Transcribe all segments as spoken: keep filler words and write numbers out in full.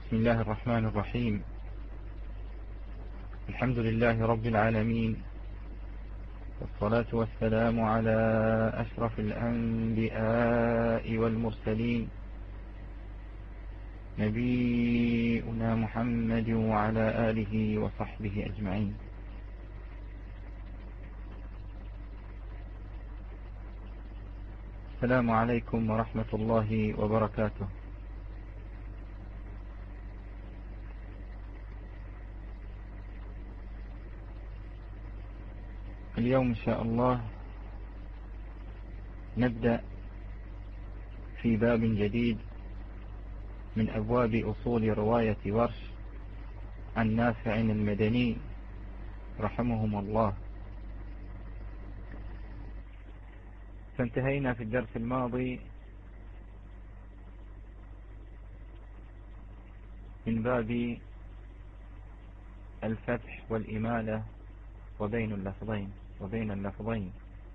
بسم الله الرحمن الرحيم. الحمد لله رب العالمين، والصلاة والسلام على أشرف الأنبياء والمرسلين، نبينا محمد وعلى آله وصحبه أجمعين. السلام عليكم ورحمة الله وبركاته. اليوم إن شاء الله نبدأ في باب جديد من أبواب أصول رواية ورش عن نافع المدني رحمهم الله. فانتهينا في الدرس الماضي من باب الفتح والإمالة وبين اللفظين وبين اللفظين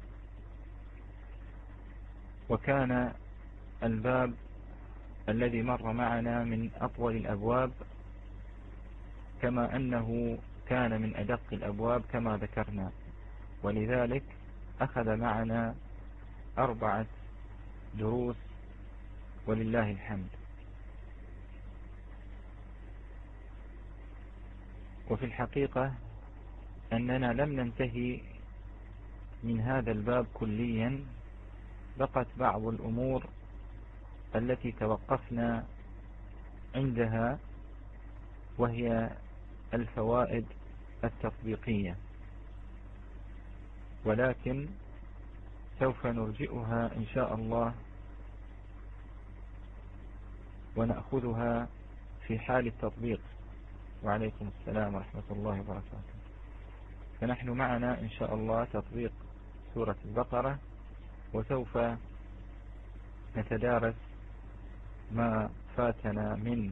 وكان الباب الذي مر معنا من أطول الأبواب، كما أنه كان من أدق الأبواب كما ذكرنا، ولذلك أخذ معنا أربعة دروس ولله الحمد. وفي الحقيقة أننا لم ننتهي من هذا الباب كليا، بقت بعض الأمور التي توقفنا عندها، وهي الفوائد التطبيقية، ولكن سوف نرجئها إن شاء الله ونأخذها في حال التطبيق. وعليكم السلام ورحمة الله وبركاته. فنحن معنا إن شاء الله تطبيق سورة البقرة، وسوف نتدارس ما فاتنا من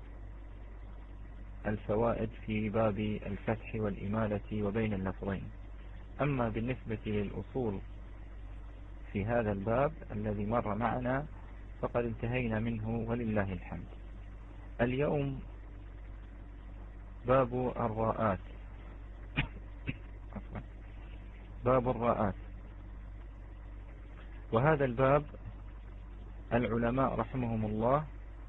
الفوائد في باب الفتح والإمالة وبين اللفظين. أما بالنسبة للأصول في هذا الباب الذي مر معنا فقد انتهينا منه ولله الحمد. اليوم باب الراءات باب الراءات. وهذا الباب العلماء رحمهم الله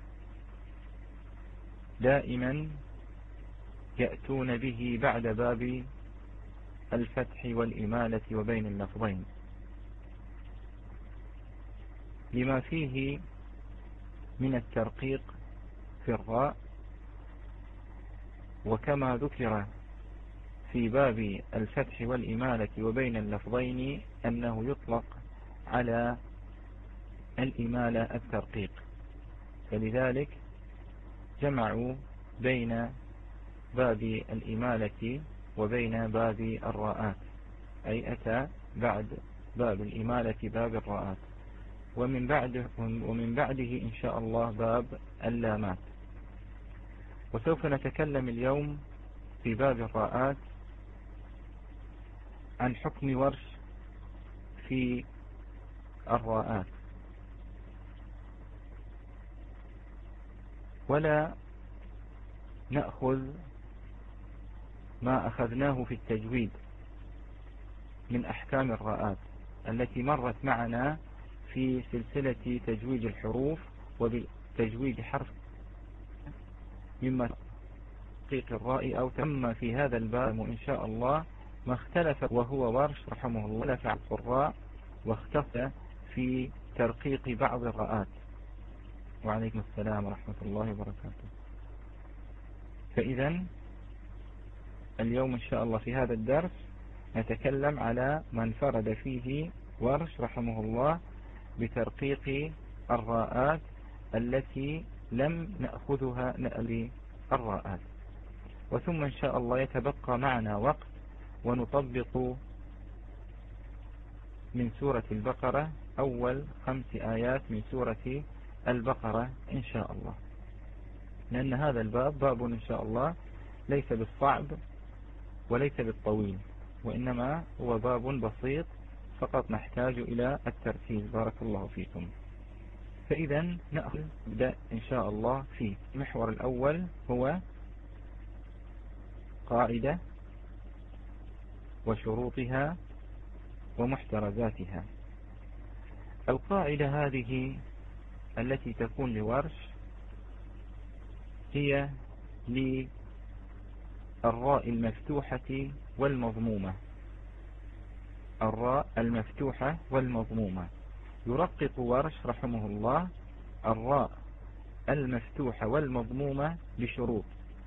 دائما يأتون به بعد باب الفتح والإمالة وبين اللفظين، لما فيه من الترقيق في الراء، وكما ذكر في باب الفتح والإمالة وبين اللفظين أنه يطلق على الإمالة الترقيق، فلذلك جمعوا بين باب الإمالة وبين باب الراءات، أي أتى بعد باب الإمالة باب الراءات، ومن بعده ومن بعده إن شاء الله باب اللامات. وسوف نتكلم اليوم في باب الراءات عن حكم ورش في الراءات، ولا نأخذ ما أخذناه في التجويد من أحكام الراءات التي مرت معنا في سلسلة تجويد الحروف وبتجويد حرف مما تحقيق الراء أو تم في هذا الباب إن شاء الله ما اختلف، وهو ورش رحمه الله في القراء واختلف في ترقيق بعض الراءات. وعليكم السلام ورحمة الله وبركاته. فإذا اليوم إن شاء الله في هذا الدرس نتكلم على ما انفرد فيه ورش رحمه الله بترقيق الراءات التي لم نأخذها نألي الراءات، وثم إن شاء الله يتبقى معنا وقت ونطبق من سورة البقرة أول خمس آيات من سورة البقرة إن شاء الله، لأن هذا الباب باب إن شاء الله ليس بالصعب وليس بالطويل، وإنما هو باب بسيط فقط نحتاج إلى التركيز. بارك الله فيكم. فإذا نبدأ إن شاء الله فيه. المحور الأول هو قاعدة وشروطها ومحترزاتها. القاعدة هذه التي تكون لورش هي للراء المفتوحة والمضمومة. الراء المفتوحة والمضمومة يرقق ورش رحمه الله الراء المفتوحة والمضمومة بشروط.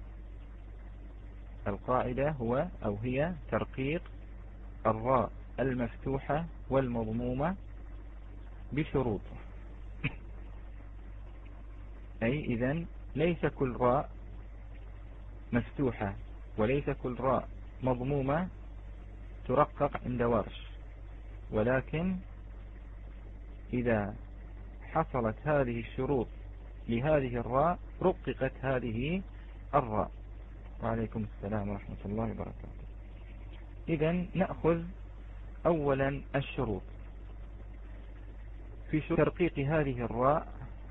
القاعدة هو أو هي ترقيق الراء المفتوحة والمضمومة بشروط. أي إذن ليس كل راء مفتوحة وليس كل راء مضمومة ترقق عند ورش، ولكن إذا حصلت هذه الشروط لهذه الراء رققت هذه الراء. وعليكم السلام ورحمة الله وبركاته. إذن نأخذ أولا الشروط. في شروط ترقيق هذه الراء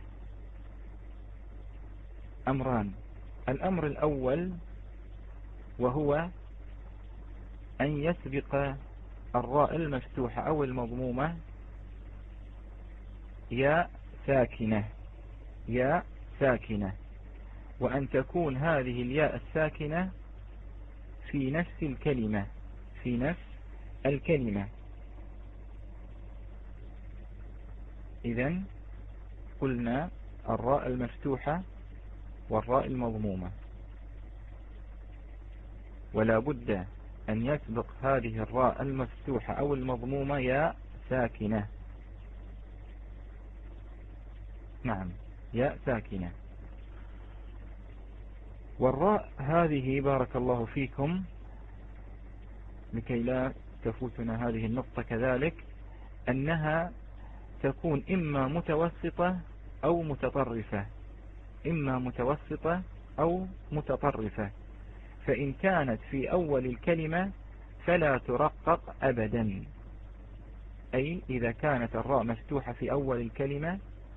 أمران. الأمر الأول وهو أن يسبق الراء المفتوحة أو المضمومة ياء ساكنة ياء ساكنة وأن تكون هذه الياء الساكنة في نفس الكلمة في نفس الكلمة. إذن قلنا الراء المفتوحة والراء المضمومة، ولا بد أن يسبق هذه الراء المفتوحة أو المضمومة ياء ساكنة. نعم، ياء ساكنة. والراء هذه بارك الله فيكم لكي لا تفوتنا هذه النقطة كذلك، أنها تكون إما متوسطة أو متطرفة إما متوسطة أو متطرفة. فإن كانت في أول الكلمة فلا ترقق أبدا. أي إذا كانت الراء مفتوحة في أول الكلمة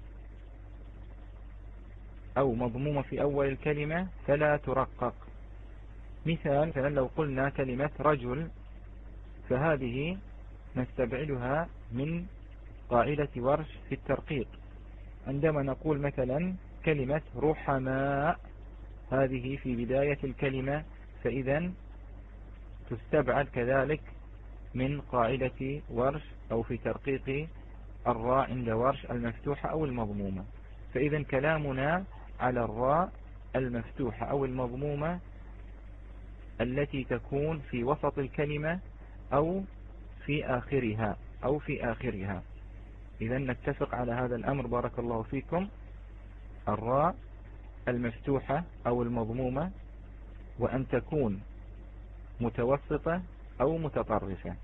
أو مضمومة في أول الكلمة فلا ترقق. مثال مثلا لو قلنا كلمة رجل، فهذه نستبعدها من قاعدة ورش في الترقيق. عندما نقول مثلا كلمة رحماء، هذه في بداية الكلمة، فإذا تستبعد كذلك من قاعدة ورش أو في ترقيق الراء عند ورش المفتوحة أو المضمومة. فإذا كلامنا على الراء المفتوحة أو المضمومة التي تكون في وسط الكلمة أو في آخرها أو في آخرها. إذا نتفق على هذا الأمر بارك الله فيكم. الراء المفتوحة أو المضمومة، وأن تكون متوسطة أو متطرفة.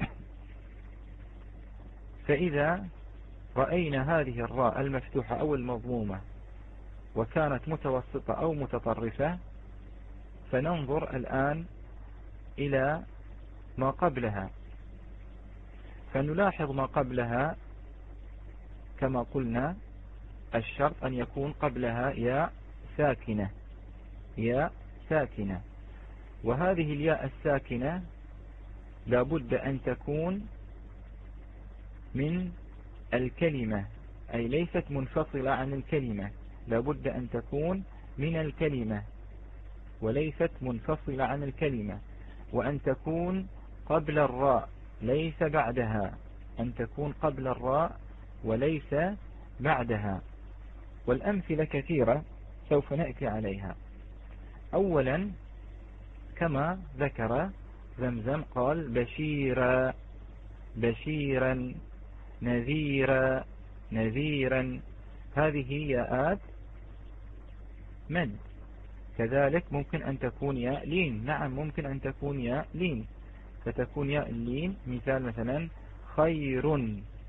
فإذا رأينا هذه الراء المفتوحة أو المضمومة وكانت متوسطة أو متطرفة، فننظر الآن إلى ما قبلها، فنلاحظ ما قبلها. كما قلنا الشرط أن يكون قبلها ياء ساكنة ياء ساكنة وهذه الياء الساكنة لابد أن تكون من الكلمة، أي ليست منفصلة عن الكلمة، لابد أن تكون من الكلمة وليست منفصلة عن الكلمة. وأن تكون قبل الراء ليس بعدها أن تكون قبل الراء وليس بعدها. والأمثلة كثيرة سوف نأتي عليها. أولا كما ذكر زمزم قال بشيرا بشيرا نذيرا نذيرا، هذه ياءات مد. كذلك ممكن أن تكون ياء لين، نعم ممكن أن تكون ياء لين، فتكون ياء اللين. مثال مثلا خير،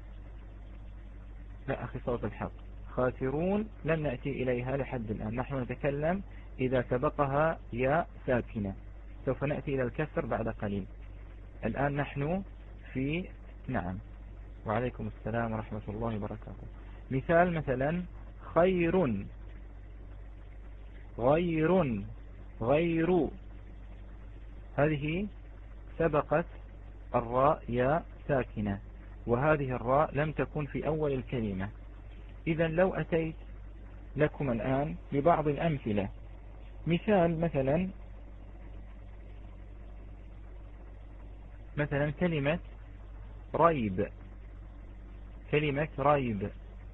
لا أخي صوت الحق، خاسرون لن نأتي إليها لحد الآن، نحن نتكلم إذا سبقها ياء ساكنة، سوف نأتي إلى الكسر بعد قليل. الآن نحن في نعم وعليكم السلام ورحمة الله وبركاته. مثال مثلا خير غير غير، هذه سبقت الراء ياء ساكنة، وهذه الراء لم تكن في أول الكلمة. إذا لو أتيت لكم الآن ببعض الأمثلة، مثال مثلا مثلا كلمة ريب، كلمة ريب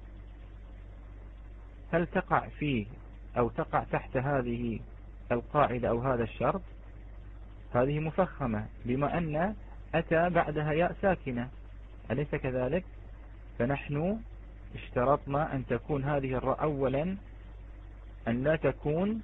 هل تقع فيه أو تقع تحت هذه القاعدة أو هذا الشرط؟ هذه مفخمة بما أن أتى بعدها ياء ساكنة، أليس كذلك؟ فنحن اشترطنا أن تكون هذه الراء أولا أن لا تكون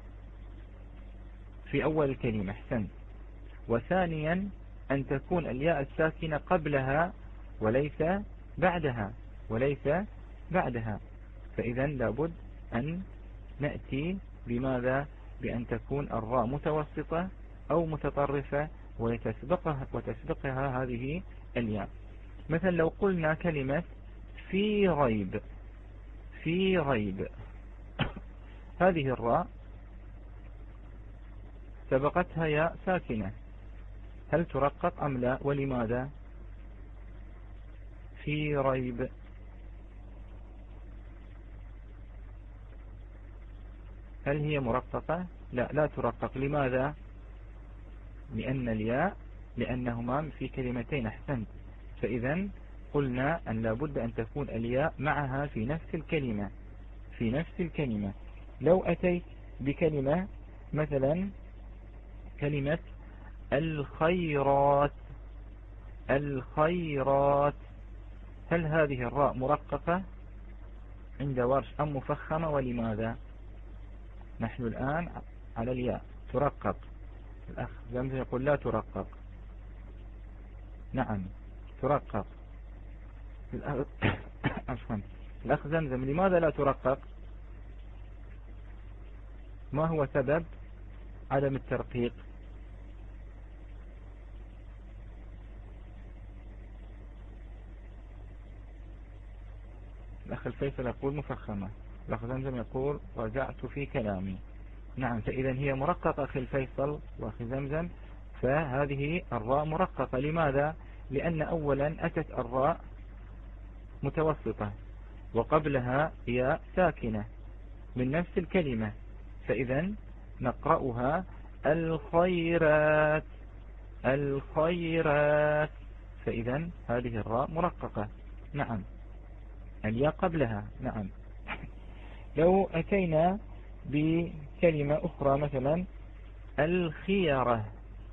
في أول الكلمة، أحسنت. وثانيا أن تكون الياء الساكنة قبلها وليس بعدها وليس بعدها فإذا لابد أن نأتي بماذا؟ بأن تكون الراء متوسطة أو متطرفة وتسبقها, وتسبقها هذه الياء. مثلا لو قلنا كلمة في ريب، في ريب هذه الراء سبقتها ياء ساكنة، هل ترقق أم لا؟ ولماذا؟ في ريب هل هي مرققة؟ لا، لا ترقق. لماذا؟ لأن الياء لأنهما في كلمتين، أحسنت. فإذا قلنا أن لابد أن تكون الياء معها في نفس الكلمة، في نفس الكلمة. لو أتيت بكلمة مثلا كلمة الخيرات، الخيرات هل هذه الراء مرققة عند ورش أم مفخمة؟ ولماذا؟ نحن الآن على الياء ترقق، الأخ زمزم يقول لا ترقق. نعم ترقق. الأخ زمزم لماذا لا ترقق؟ ما هو سبب عدم الترقيق؟ الأخ الفيصل يقول مفخمة، الأخ زمزم يقول رجعت في كلامي. نعم، فإذا هي مرققة أخي الفيصل وأخي زمزم، فهذه الراء مرققة. لماذا؟ لأن أولا أتت الراء متوسطة وقبلها ياء ساكنة من نفس الكلمة، فإذا نقرأها الخيرات، الخيرات، فإذا هذه الراء مرققة. نعم، الياء قبلها. نعم. لو أتينا بكلمة أخرى مثلا الخيرة،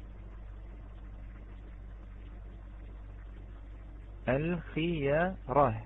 الخيرة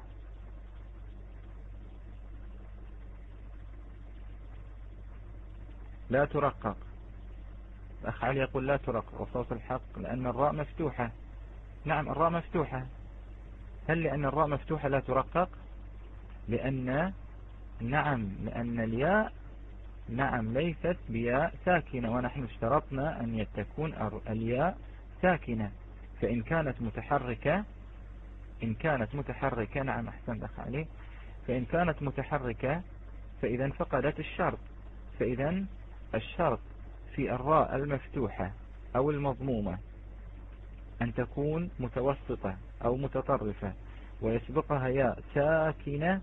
لا ترقق. الأخ علي يقول لا ترقق وصوت الحق لأن الراء مفتوحة. نعم الراء مفتوحة. هل لأن الراء مفتوحة لا ترقق؟ لأن نعم لأن الياء نعم ليست بياء ساكنة، ونحن اشترطنا أن تكون الياء ساكنة، فإن كانت متحركة إن كانت متحركة نعم أحسن أخ علي، فإن كانت متحركة فإذا فقدت الشرط. فإذا الشرط في الراء المفتوحة أو المضمومة أن تكون متوسطة أو متطرفة ويسبقها ياء ساكنة،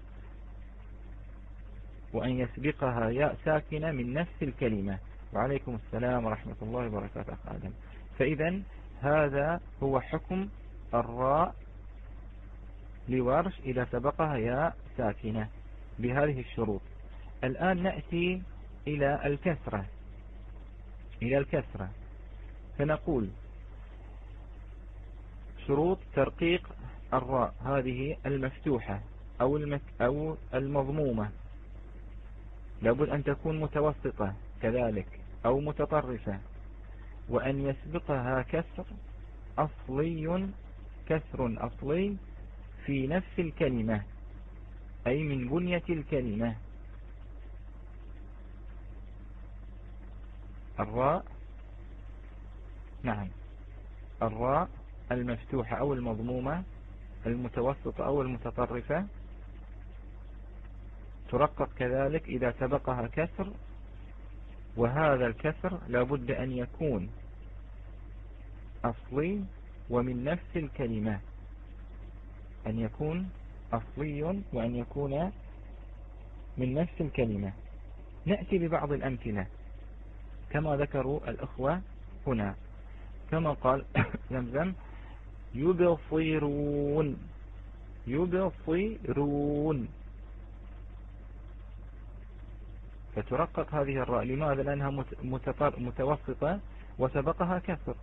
وأن يسبقها ياء ساكنة من نفس الكلمة. وعليكم السلام ورحمة الله وبركاته أخ آدم. فإذا هذا هو حكم الراء لورش إذا سبقها ياء ساكنة بهذه الشروط. الآن نأتي إلى الكسرة، إلى الكسرة فنقول شروط ترقيق الراء هذه المفتوحة أو المك أو المضمومة لابد أن تكون متوسطة كذلك أو متطرفة، وأن يسبقها كسر أصلي، كسر أصلي في نفس الكلمة أي من بنية الكلمة. الراء نعم الراء المفتوحة أو المضمومة المتوسطة أو المتطرفة ترقق كذلك إذا سبقها كسر وهذا الكسر لابد أن يكون أصلي ومن نفس الكلمة، أن يكون أصلي وأن يكون من نفس الكلمة. نأتي ببعض الأمثلة كما ذكروا الأخوة هنا، كما قال زمزم يبصرون يبصرون، فترقق هذه الراء. لماذا؟ لأنها متوسطة وسبقها كسر.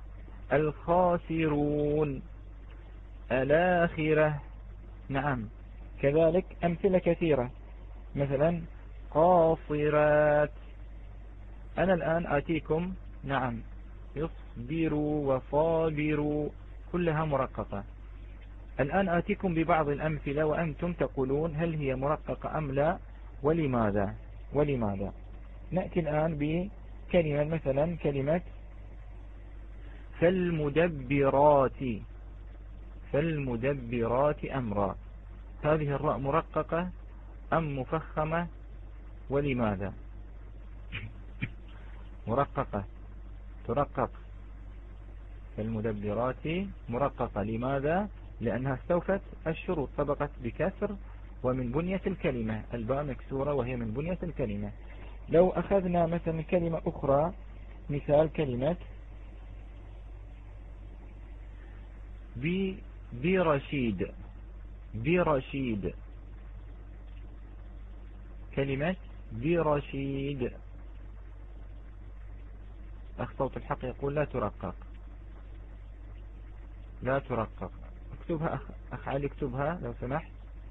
الخاسرون، الآخرة. نعم، كذلك أمثلة كثيرة، مثلا قاصرات. أنا الآن آتيكم نعم يصبروا وصابروا كلها مرققة. الآن آتيكم ببعض الأمثلة وأنتم تقولون هل هي مرققة أم لا ولماذا ولماذا. نأتي الآن بكلمة، مثلا كلمة فالمدبرات فالمدبرات أمرا. هذه الراء مرققة أم مفخمة ولماذا؟ مرققة، ترقق. فالمدبرات مرققة، لماذا؟ لأنها استوفت الشروط، سبقت بكسر ومن بنية الكلمة، الباء مكسورة وهي من بنية الكلمة. لو أخذنا مثلا كلمة أخرى، مثال كلمة برشيد برشيد كلمة برشيد، أخ صوت الحق يقول لا ترقق لا ترقق. اكتبها أخ, أخ علي، اكتبها لو سمحت.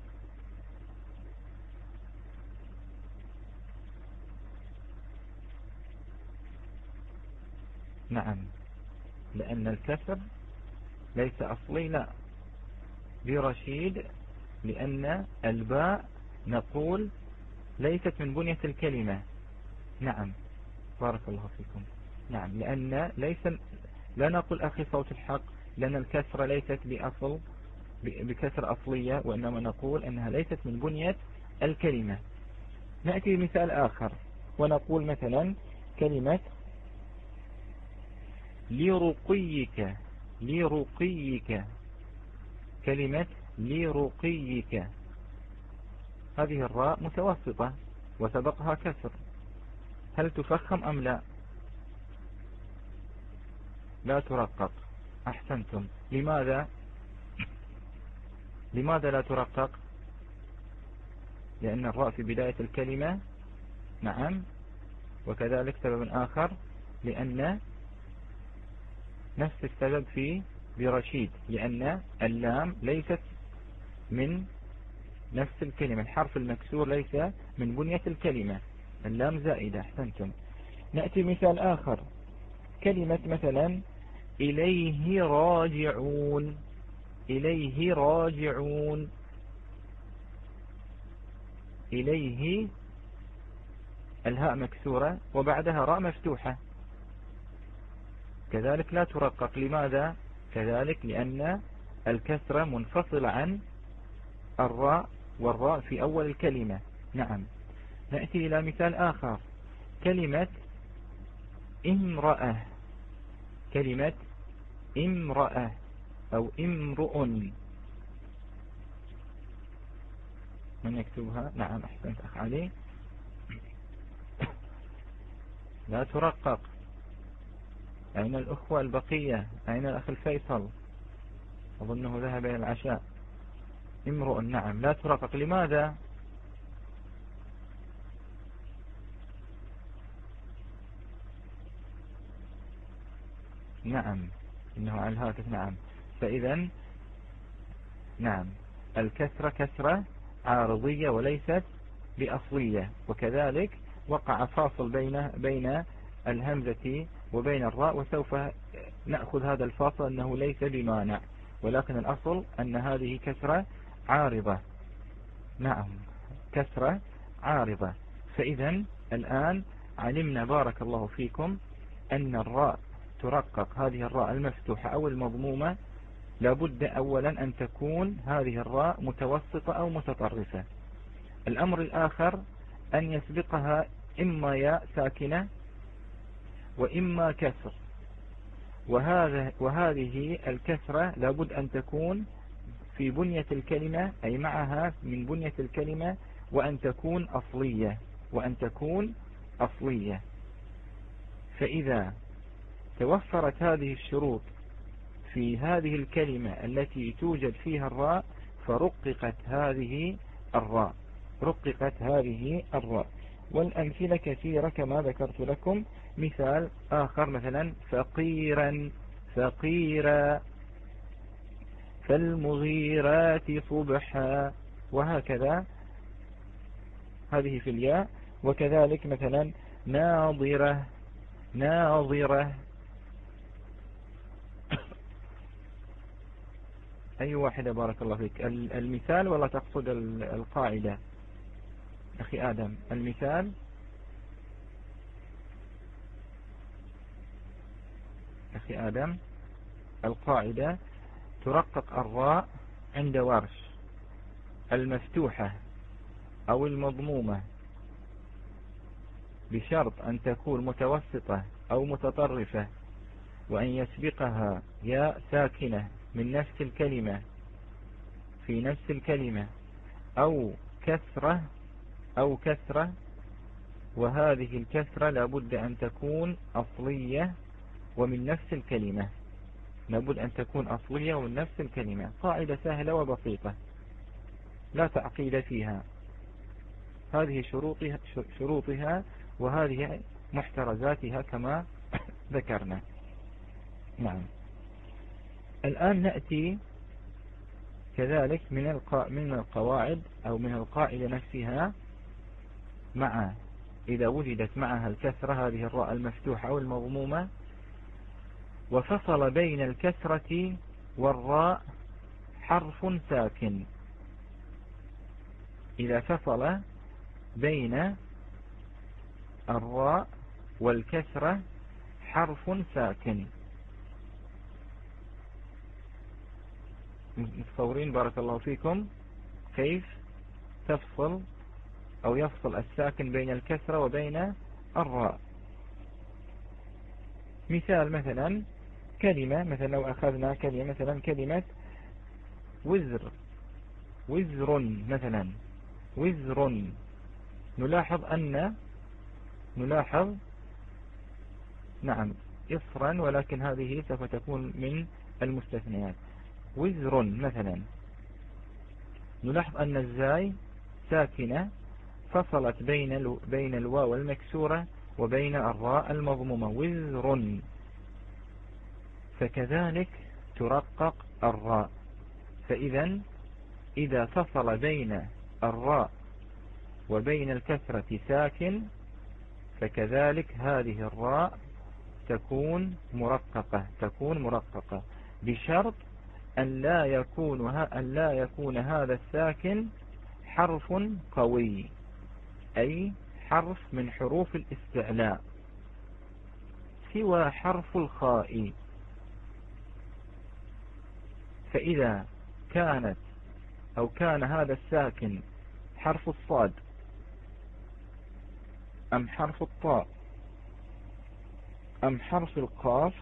نعم، لأن الكسر ليس أصلي. لا، برشيد لأن الباء نقول ليست من بنية الكلمة. نعم، بارك الله فيكم. نعم، لأن ليس لا نقول أخي صوت الحق لأن الكسرة ليست بأصل بكسر أصلية، وإنما نقول أنها ليست من بنية الكلمة. نأتي بمثال آخر ونقول مثلا كلمة لرقيك لرقيك كلمة لرقيك، هذه الراء متوسطة وسبقها كسر، هل تفخم أم لا؟ لا ترقق. أحسنتم. لماذا لماذا لا ترقق؟ لأن الراء في بداية الكلمة. نعم، وكذلك سبب آخر لأن نفس السبب في برشيد، لأن اللام ليست من نفس الكلمة، الحرف المكسور ليس من بنية الكلمة، اللام زائدة. أحسنتم. نأتي مثال آخر، كلمة مثلا إليه راجعون إليه راجعون إليه الهاء مكسورة وبعدها راء مفتوحة، كذلك لا ترقق. لماذا؟ كذلك لأن الكسرة منفصل عن الراء، والراء في أول الكلمة. نعم. نأتي إلى مثال آخر، كلمة امرأة كلمة امرأة أو امرؤ، من يكتبها؟ نعم، أحسنت أخ علي. لا ترقق. أين الأخوة البقية؟ أين الأخ الفيصل؟ أظنه ذهب إلى العشاء. امرؤ، نعم، لا ترقق. لماذا؟ نعم، إنه على الهاتف. نعم، فإذا نعم الكسرة كسرة عارضية وليست بأصلية، وكذلك وقع فاصل بين بين الهمزة وبين الراء، وسوف نأخذ هذا الفاصل أنه ليس بمانع، ولكن الأصل أن هذه كسرة عارضة. نعم، كسرة عارضة. فإذا الآن علمنا بارك الله فيكم أن الراء ترقق، هذه الراء المفتوحة أو المضمومة لابد أولا أن تكون هذه الراء متوسطة أو متطرفة. الأمر الآخر أن يسبقها إما ياء ساكنة وإما كسر، وهذا وهذه الكسرة لابد أن تكون في بنية الكلمة، أي معها من بنية الكلمة، وأن تكون أصلية وأن تكون أصلية. فإذا توفرت هذه الشروط في هذه الكلمة التي توجد فيها الراء فرققت هذه الراء رققت هذه الراء. والأمثلة كثيرة كما ذكرت لكم. مثال آخر مثلا فقيرا فقيرا، فالمغيرات صبحا، وهكذا هذه في الياء. وكذلك مثلا ناظرة ناظرة. أي واحدة بارك الله فيك؟ المثال ولا تقصد القاعدة أخي آدم؟ المثال أخي آدم، القاعدة ترقق الراء عند ورش المفتوحة أو المضمومة بشرط أن تكون متوسطة أو متطرفة، وأن يسبقها ياء ساكنة من نفس الكلمة في نفس الكلمة أو كسرة أو كسرة وهذه الكسرة لابد أن تكون أصلية ومن نفس الكلمة لابد أن تكون أصلية ومن نفس الكلمة. قاعدة سهلة وبسيطة لا تعقيد فيها. هذه شروطها, شروطها وهذه محترزاتها كما ذكرنا. نعم. الآن نأتي كذلك من من القواعد أو من القاعدة نفسها، مع إذا وجدت معها الكسرة هذه الراء المفتوحة أو المضمومة وفصل بين الكسرة والراء حرف ساكن، إذا فصل بين الراء والكسرة حرف ساكن. متصورين بارك الله فيكم كيف تفصل أو يفصل الساكن بين الكسرة وبين الراء؟ مثال مثلا كلمة، مثلا لو أخذنا كلمة مثلا كلمة وزر وزر مثلا وزر، نلاحظ أن نلاحظ نعم إصرا، ولكن هذه سوف تكون من المستثنيات. وزر مثلا نلاحظ أن الزاي ساكنة فصلت بين ال... بين الواو المكسورة وبين الراء المضمومة وزر، فكذلك ترقق الراء. فإذا إذا فصل بين الراء وبين الكسرة ساكن فكذلك هذه الراء تكون مرققة تكون مرققة بشرط أن لا يكون أن لا يكون هذا الساكن حرف قوي، أي حرف من حروف الاستعلاء سوى حرف الخاء. فإذا كانت أو كان هذا الساكن حرف الصاد أم حرف الطاء أم حرف القاف،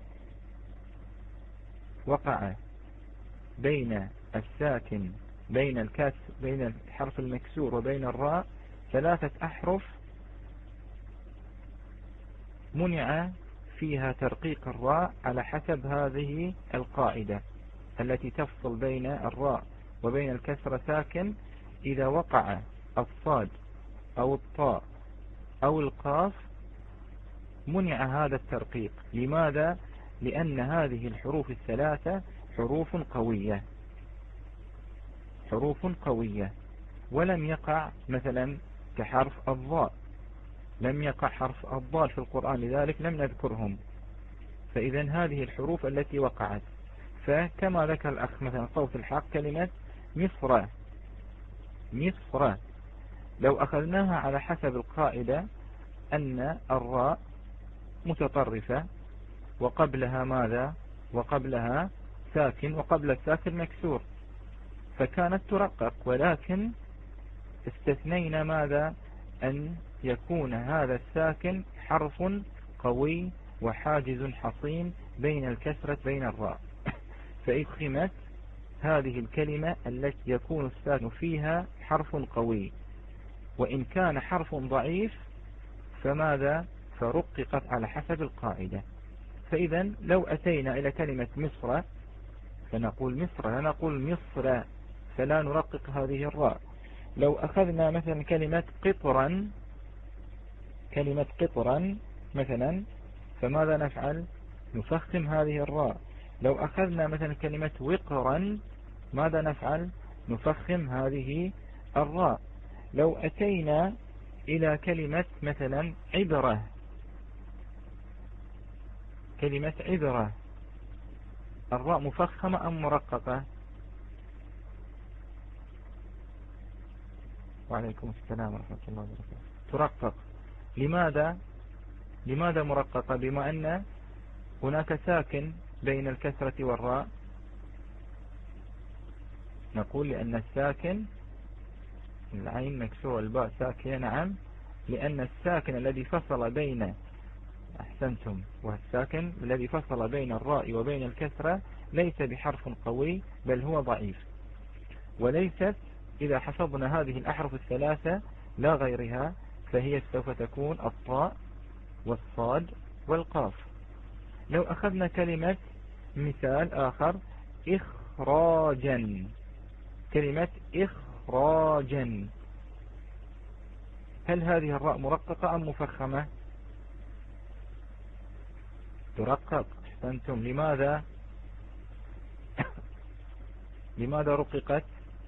وقع بين الساكن بين الكسر بين الحرف المكسور وبين الراء ثلاثة أحرف منع فيها ترقيق الراء على حسب هذه القاعدة التي تفصل بين الراء وبين الكسر ساكن. إذا وقع الصاد أو الطاء أو القاف منع هذا الترقيق. لماذا؟ لأن هذه الحروف الثلاثة حروف قوية حروف قوية ولم يقع مثلا كحرف الضاء، لم يقع حرف الضال في القرآن لذلك لم نذكرهم. فإذا هذه الحروف التي وقعت، فكما ذكر الأخ مثلا صوت الحق كلمة مصر مصر، لو أخذناها على حسب القاعدة أن الراء متطرفة وقبلها ماذا؟ وقبلها ساكن وقبل الساكن مكسور، فكانت ترقق، ولكن استثنينا ماذا؟ أن يكون هذا الساكن حرف قوي وحاجز حصين بين الكسرة بين الراء. فإدخمت هذه الكلمة التي يكون الساكن فيها حرف قوي، وإن كان حرف ضعيف فماذا؟ فرققت على حسب القاعدة. فإذا لو أتينا إلى كلمة مصر فنقول مصر، لا نقول مصر، فلا نرقق هذه الراء. لو أخذنا مثلا كلمة قطرا، كلمة قطرا مثلا، فماذا نفعل؟ نفخم هذه الراء. لو أخذنا مثلا كلمة وقرا، ماذا نفعل؟ نفخم هذه الراء. لو أتينا إلى كلمة مثلا عبرة، كلمة عبرة، الراء مفخمة أم مرققة؟ وعليكم السلام ورحمة الله وبركاته. ترقق. لماذا؟ لماذا مرققة؟ بما أن هناك ساكن بين الكسرة والراء. نقول لأن الساكن، العين مكسورة الباء ساكنة، نعم، لأن الساكن الذي فصل بين، أحسنتم، والساكن الذي فصل بين الراء وبين الكسرة ليس بحرف قوي بل هو ضعيف. وليست، إذا حفظنا هذه الأحرف الثلاثة لا غيرها، فهي سوف تكون الطاء والصاد والقاف. لو أخذنا كلمة مثال آخر إخراجا، كلمة إخراجا، هل هذه الراء مرققة أم مفخمة؟ ترقق. أحسنتم. لماذا؟ لماذا رققت؟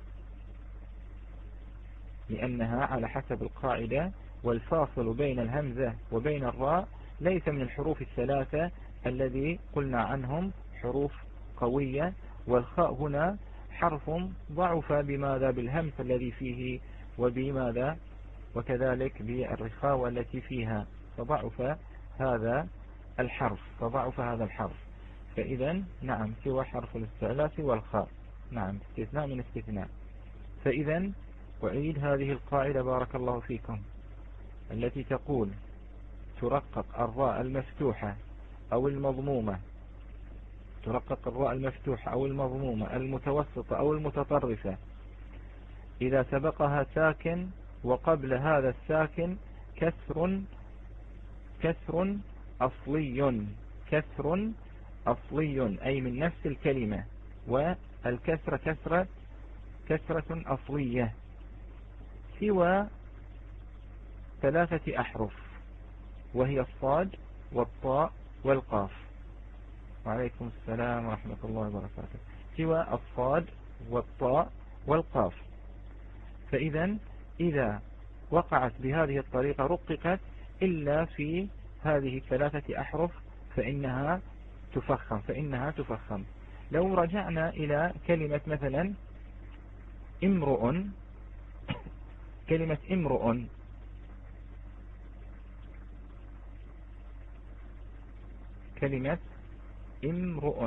لأنها على حسب القاعدة، والفاصل بين الهمزة وبين الراء ليس من الحروف الثلاثة الذي قلنا عنهم حروف قوية، والخاء هنا حرف ضعف بماذا؟ بالهمس الذي فيه، وبماذا؟ وكذلك بالرخاوة التي فيها، فضعف هذا الحرف، فضعف هذا الحرف. فإذا نعم، سوى حرف الاستعلاء والخاء، نعم، استثناء من استثناء. فإذا أعيد هذه القاعدة بارك الله فيكم، التي تقول ترقق الراء المفتوحة أو المضمومة، ترقق الراء المفتوحة أو المضمومة، المتوسطة أو المتطرفة، إذا سبقها ساكن وقبل هذا الساكن كسر، كسر أصلي، كسر أصلي أي من نفس الكلمة، والكسرة كسرة كسرة أصلية، سوى ثلاثة أحرف، وهي الصاد والطاء والقاف. وعليكم السلام ورحمة الله وبركاته. سوى الصاد والطاء والقاف. فإذا إذا وقعت بهذه الطريقة رققت إلا في هذه الثلاثة أحرف فإنها تفخم، فإنها تفخم. لو رجعنا إلى كلمة مثلا امرؤ، كلمة امرؤ، كلمة امرؤ،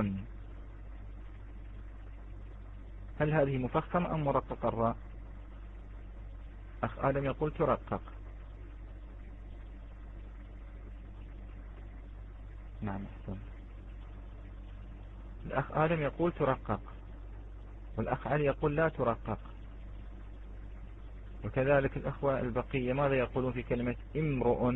هل هذه مفخمة أم مرقق الراء؟ أخ آدم يقول ترقق. نعم أحسن. الأخ آدم يقول ترقق، والأخ علي يقول لا ترقق. وكذلك الأخوة البقية ماذا يقولون في كلمة امرؤ؟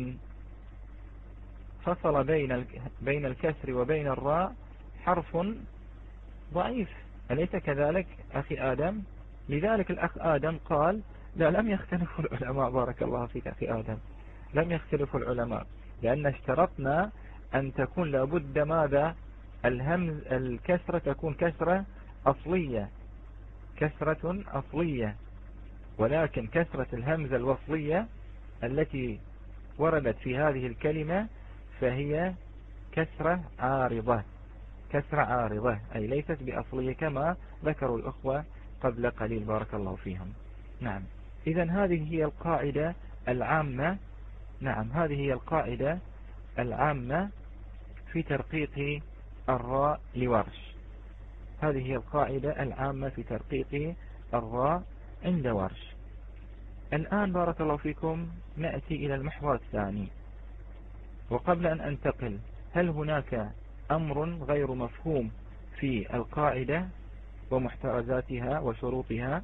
فصل بين بين الكسر وبين الراء حرف ضعيف، أليس كذلك أخي آدم؟ لذلك الأخ آدم قال لا، لم يختلف العلماء، بارك الله فيك أخي آدم، لم يختلف العلماء، لأن اشترطنا أن تكون لابد ماذا؟ الهمز، الكسرة تكون كسرة أصلية، كسرة أصلية، ولكن كسرة الهمزة الوصلية التي وردت في هذه الكلمة فهي كسرة عارضة، كسرة عارضة أي ليست بأصلية كما ذكروا الأخوة قبل قليل بارك الله فيهم. نعم، إذن هذه هي القاعدة العامة، نعم هذه هي القاعدة العامة في ترقيق الراء لورش، هذه هي القاعدة العامة في ترقيق الراء عند ورش. الآن بارك الله فيكم نأتي إلى المحور الثاني. وقبل أن أنتقل، هل هناك أمر غير مفهوم في القاعدة ومحترزاتها وشروطها؟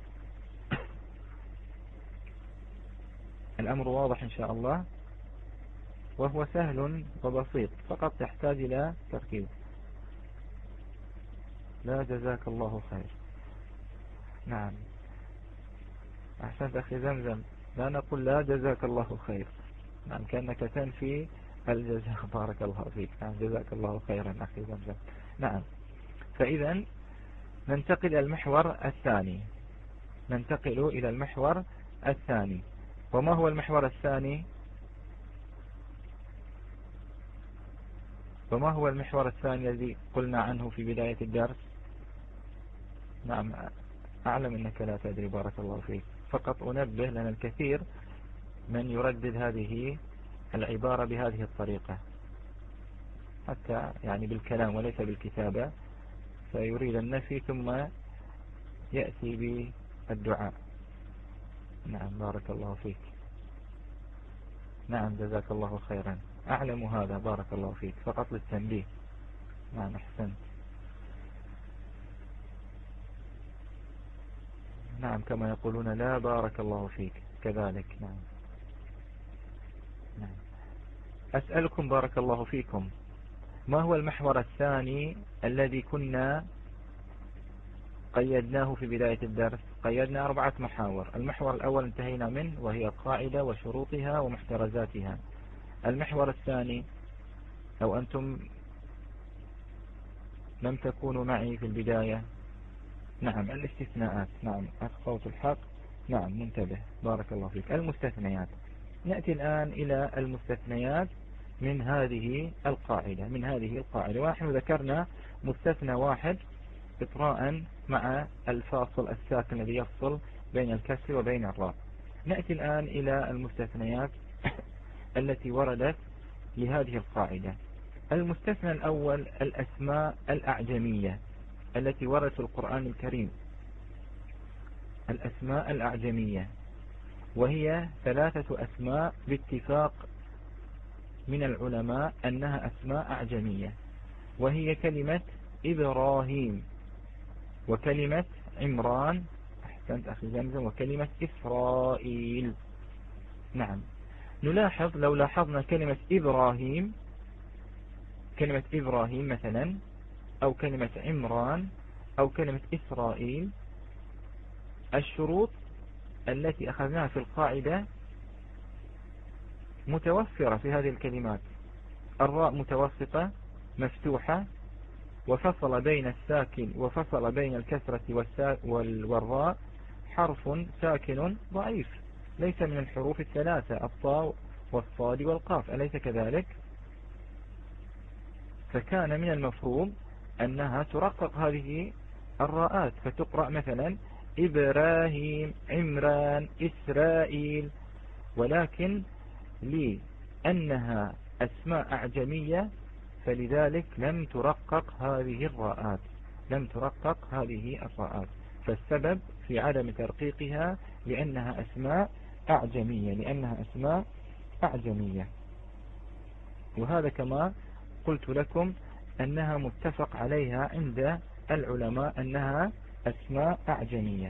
الأمر واضح إن شاء الله، وهو سهل وبسيط، فقط يحتاج إلى تركيز. لا، جزاك الله خير. نعم، أحسنت أخي زمزم. لا نقول لا جزاك الله خير، نعم، كأنك تنفي الجزاء. بارك الله فيك. نعم، جزاك الله خيرا أخي زمزم. نعم، فإذا ننتقل إلى المحور الثاني. ننتقل إلى المحور الثاني. وما هو المحور الثاني؟ وما هو المحور الثاني الذي قلنا عنه في بداية الدرس؟ نعم، أعلم أنك لا تدري، بارك الله فيك، فقط أنبه لنا الكثير من يردد هذه العبارة بهذه الطريقة، حتى يعني بالكلام وليس بالكتابة، فيريد النفي ثم يأتي بالدعاء. نعم، بارك الله فيك. نعم، جزاك الله خيرا. أعلم هذا، بارك الله فيك، فقط للتنبيه. نعم، أحسنت. نعم، كما يقولون لا، بارك الله فيك كذلك. نعم. نعم. أسألكم بارك الله فيكم، ما هو المحور الثاني الذي كنا قيدناه في بداية الدرس؟ قيدنا أربعة محاور. المحور الأول انتهينا منه، وهي القاعدة وشروطها ومحترزاتها. المحور الثاني، أو أنتم لم تكونوا معي في البداية؟ نعم، الاستثناءات. نعم، أخطأت الحق. نعم، منتبه، بارك الله فيك. المستثنيات. نأتي الآن إلى المستثنيات من هذه القاعدة من هذه القاعدة ونحن ذكرنا مستثنى واحد إطراء مع الفاصل الساكن الذي يفصل بين الكسر وبين الراء. نأتي الآن إلى المستثنيات التي وردت لهذه القاعدة. المستثنى الأول الأسماء الأعجمية التي وردت في القرآن الكريم. الأسماء الأعجمية، وهي ثلاثة أسماء باتفاق من العلماء أنها أسماء أعجمية، وهي كلمة إبراهيم، وكلمة عمران، أحسنت أخي زمزم، وكلمة إسرائيل. نعم، نلاحظ لو لاحظنا كلمة إبراهيم كلمة إبراهيم مثلا، أو كلمة عمران، أو كلمة إسرائيل، الشروط التي أخذناها في القاعدة متوفرة في هذه الكلمات. الراء متوسطة مفتوحة، وفصل بين الساكن وفصل بين الكسرة والراء حرف ساكن ضعيف، ليس من الحروف الثلاثة، الطاء والصاد والقاف، أليس كذلك؟ فكان من المفروض أنها ترقق هذه الراءات، فتقرأ مثلا إبراهيم، عمران، إسرائيل. ولكن لأنها أسماء أعجمية فلذلك لم ترقق هذه الراءات لم ترقق هذه الراءات فالسبب في عدم ترقيقها لأنها أسماء أعجمية لأنها أسماء أعجمية وهذا كما قلت لكم أنها متفق عليها عند العلماء أنها أسماء أعجمية.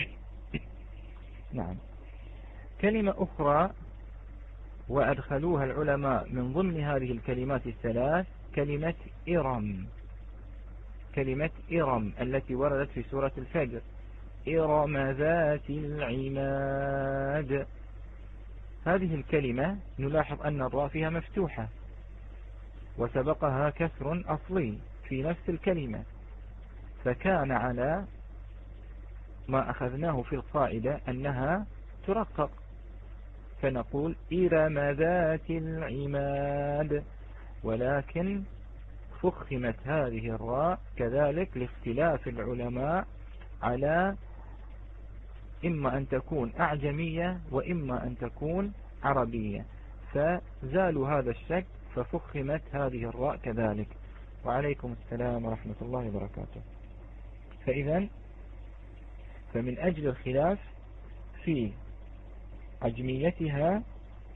نعم. كلمة أخرى وأدخلوها العلماء من ضمن هذه الكلمات الثلاث كلمة إرم كلمة إرم التي وردت في سورة الفجر، إرم ذات العماد. هذه الكلمة نلاحظ أن الراء فيها مفتوحة وسبقها كسر أصلي في نفس الكلمة، فكان على ما أخذناه في القاعدة أنها ترقق، فنقول إرم ذات العماد، ولكن فخمت هذه الراء كذلك لاختلاف العلماء على إما أن تكون أعجمية وإما أن تكون عربية، فزالوا هذا الشك ففخمت هذه الراء كذلك. وعليكم السلام ورحمة الله وبركاته. فإذا فمن أجل الخلاف في عجميتها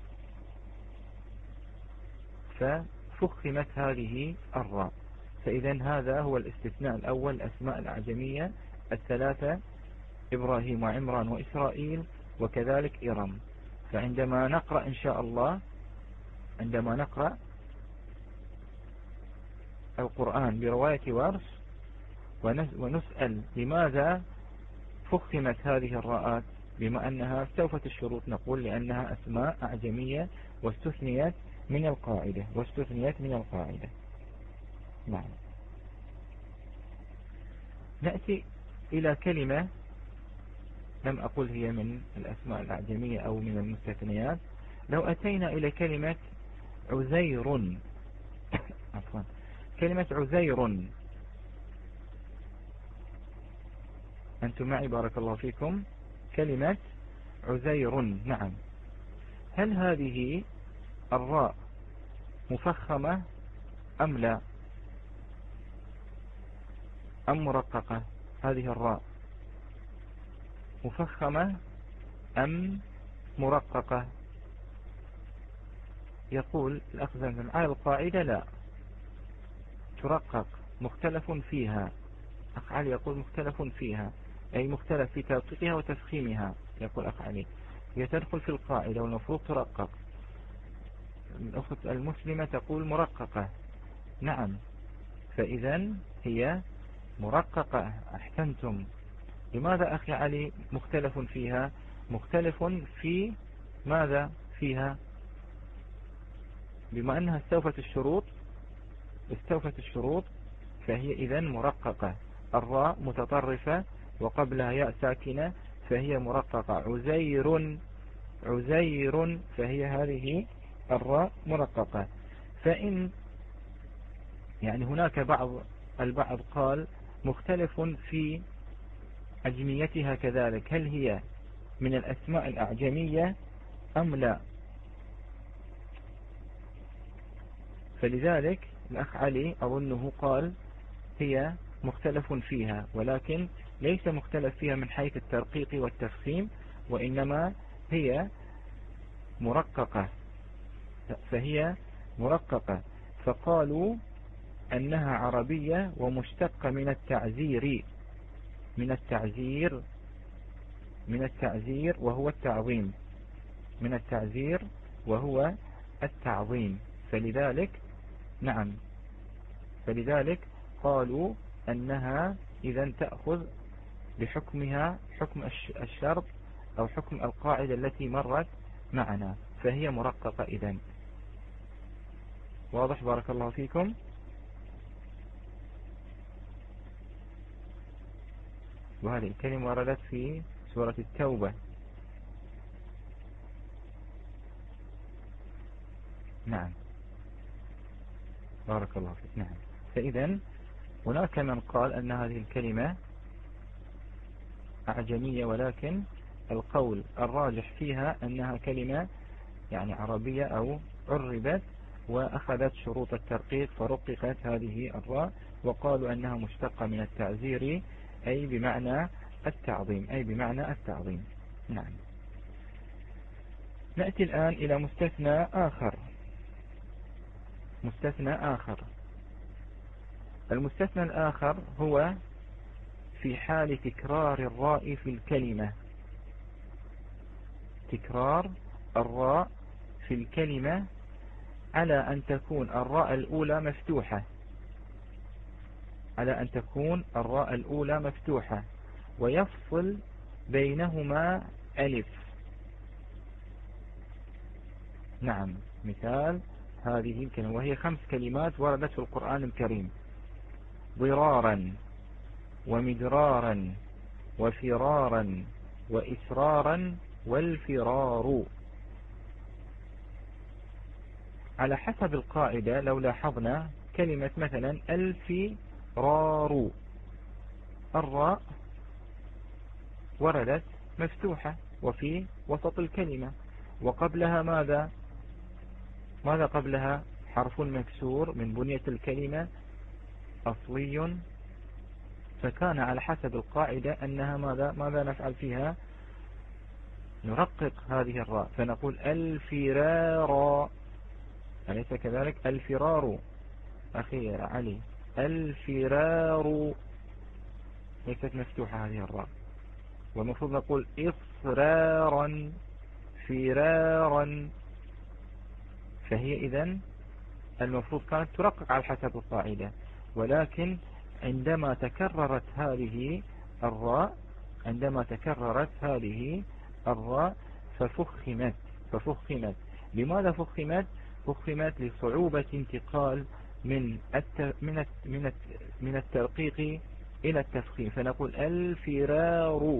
ففخمت هذه الراء. فإذا هذا هو الاستثناء الأول، الأسماء الأعجمية الثلاثة: إبراهيم وعمران وإسرائيل وكذلك إرم. فعندما نقرأ إن شاء الله، عندما نقرأ القرآن برواية ورش ونسأل لماذا فخمت هذه الراءات بما أنها استوفت الشروط، نقول لأنها أسماء أعجمية واستثنيت من القاعدة واستثنيت من القاعدة. نعم. نأتي إلى كلمة لم أقل هي من الأسماء الأعجمية أو من المستثنيات. لو أتينا إلى كلمة عزير عفوا كلمة عزير، أنتم معي بارك الله فيكم؟ كلمة عزير، نعم. هل هذه الراء مفخمة أم لا، أم مرققة؟ هذه الراء مفخمة أم مرققة؟ يقول الأخ زمزم على القاعدة لا، ترقق، مختلف فيها. أخ علي يقول مختلف فيها، أي مختلف في ترقيقها وتفخيمها. يقول أخ علي هي تدخل في القاعدة والمفروض ترقق. الأخت المسلمة تقول مرققة، نعم. فإذا هي مرققة، أحسنتم. لماذا أخي علي مختلف فيها؟ مختلف في ماذا فيها؟ بما أنها استوفت الشروط استوفت الشروط فهي إذا مرققة. الراء متطرفة وقبلها ياء ساكنة فهي مرققة. عزير عزير فهي هذه الراء مرققة. فإن يعني هناك بعض البعض قال مختلف في عجميتها كذلك، هل هي من الأسماء الأعجمية أم لا؟ فلذلك الأخ علي أظنه قال هي مختلف فيها، ولكن ليس مختلف فيها من حيث الترقيق والتفخيم، وإنما هي مرققة. فهي مرققة، فقالوا أنها عربية ومشتقة من التعزير من التعزير من التعزير وهو التعظيم من التعزير وهو التعظيم. فلذلك نعم فلذلك قالوا أنها إذا تأخذ بحكمها حكم الشرط أو حكم القاعدة التي مرت معنا، فهي مرققة إذن. واضح بارك الله فيكم؟ وهذه الكلمة وردت في سورة التوبة. نعم بارك الله فيك. نعم. فإذا هناك من قال أن هذه الكلمة أعجمية، ولكن القول الراجح فيها أنها كلمة يعني عربية أو عربت وأخذت شروط الترقيق فرققت هذه الراء، وقالوا أنها مشتقة من التعزير أي بمعنى التعظيم أي بمعنى التعظيم. نعم. نأتي الآن إلى مستثنى آخر مستثنى آخر المستثنى الآخر هو في حال تكرار الراء في الكلمة تكرار الراء في الكلمة على أن تكون الراء الأولى مفتوحة على أن تكون الراء الأولى مفتوحة ويفصل بينهما ألف. نعم. مثال هذه الكلمة وهي خمس كلمات وردت في القرآن الكريم: ضرارا ومدرارا وفرارا وإسرارا والفرار. على حسب القاعدة لو لاحظنا كلمة مثلا الفرار، الراء وردت مفتوحة وفي وسط الكلمة، وقبلها ماذا ماذا قبلها؟ حرف مكسور من بنية الكلمة أصلي. فكان على حسب القاعدة أنها ماذا ماذا نفعل فيها؟ نرقق هذه الراء فنقول الفرار، أليس كذلك؟ الفرار أخي علي، الفرار ليست مفتوحة هذه الراء، والمفروض نقول إصرارا فرارا. فهي إذن المفروض كانت ترقق على حسب القاعدة، ولكن عندما تكررت هذه الراء عندما تكررت هذه الراء ففخمت ففخمت لماذا فخمت؟ فخمت لصعوبة انتقال من من من من الترقيق إلى التفخيم، فنقول الفرار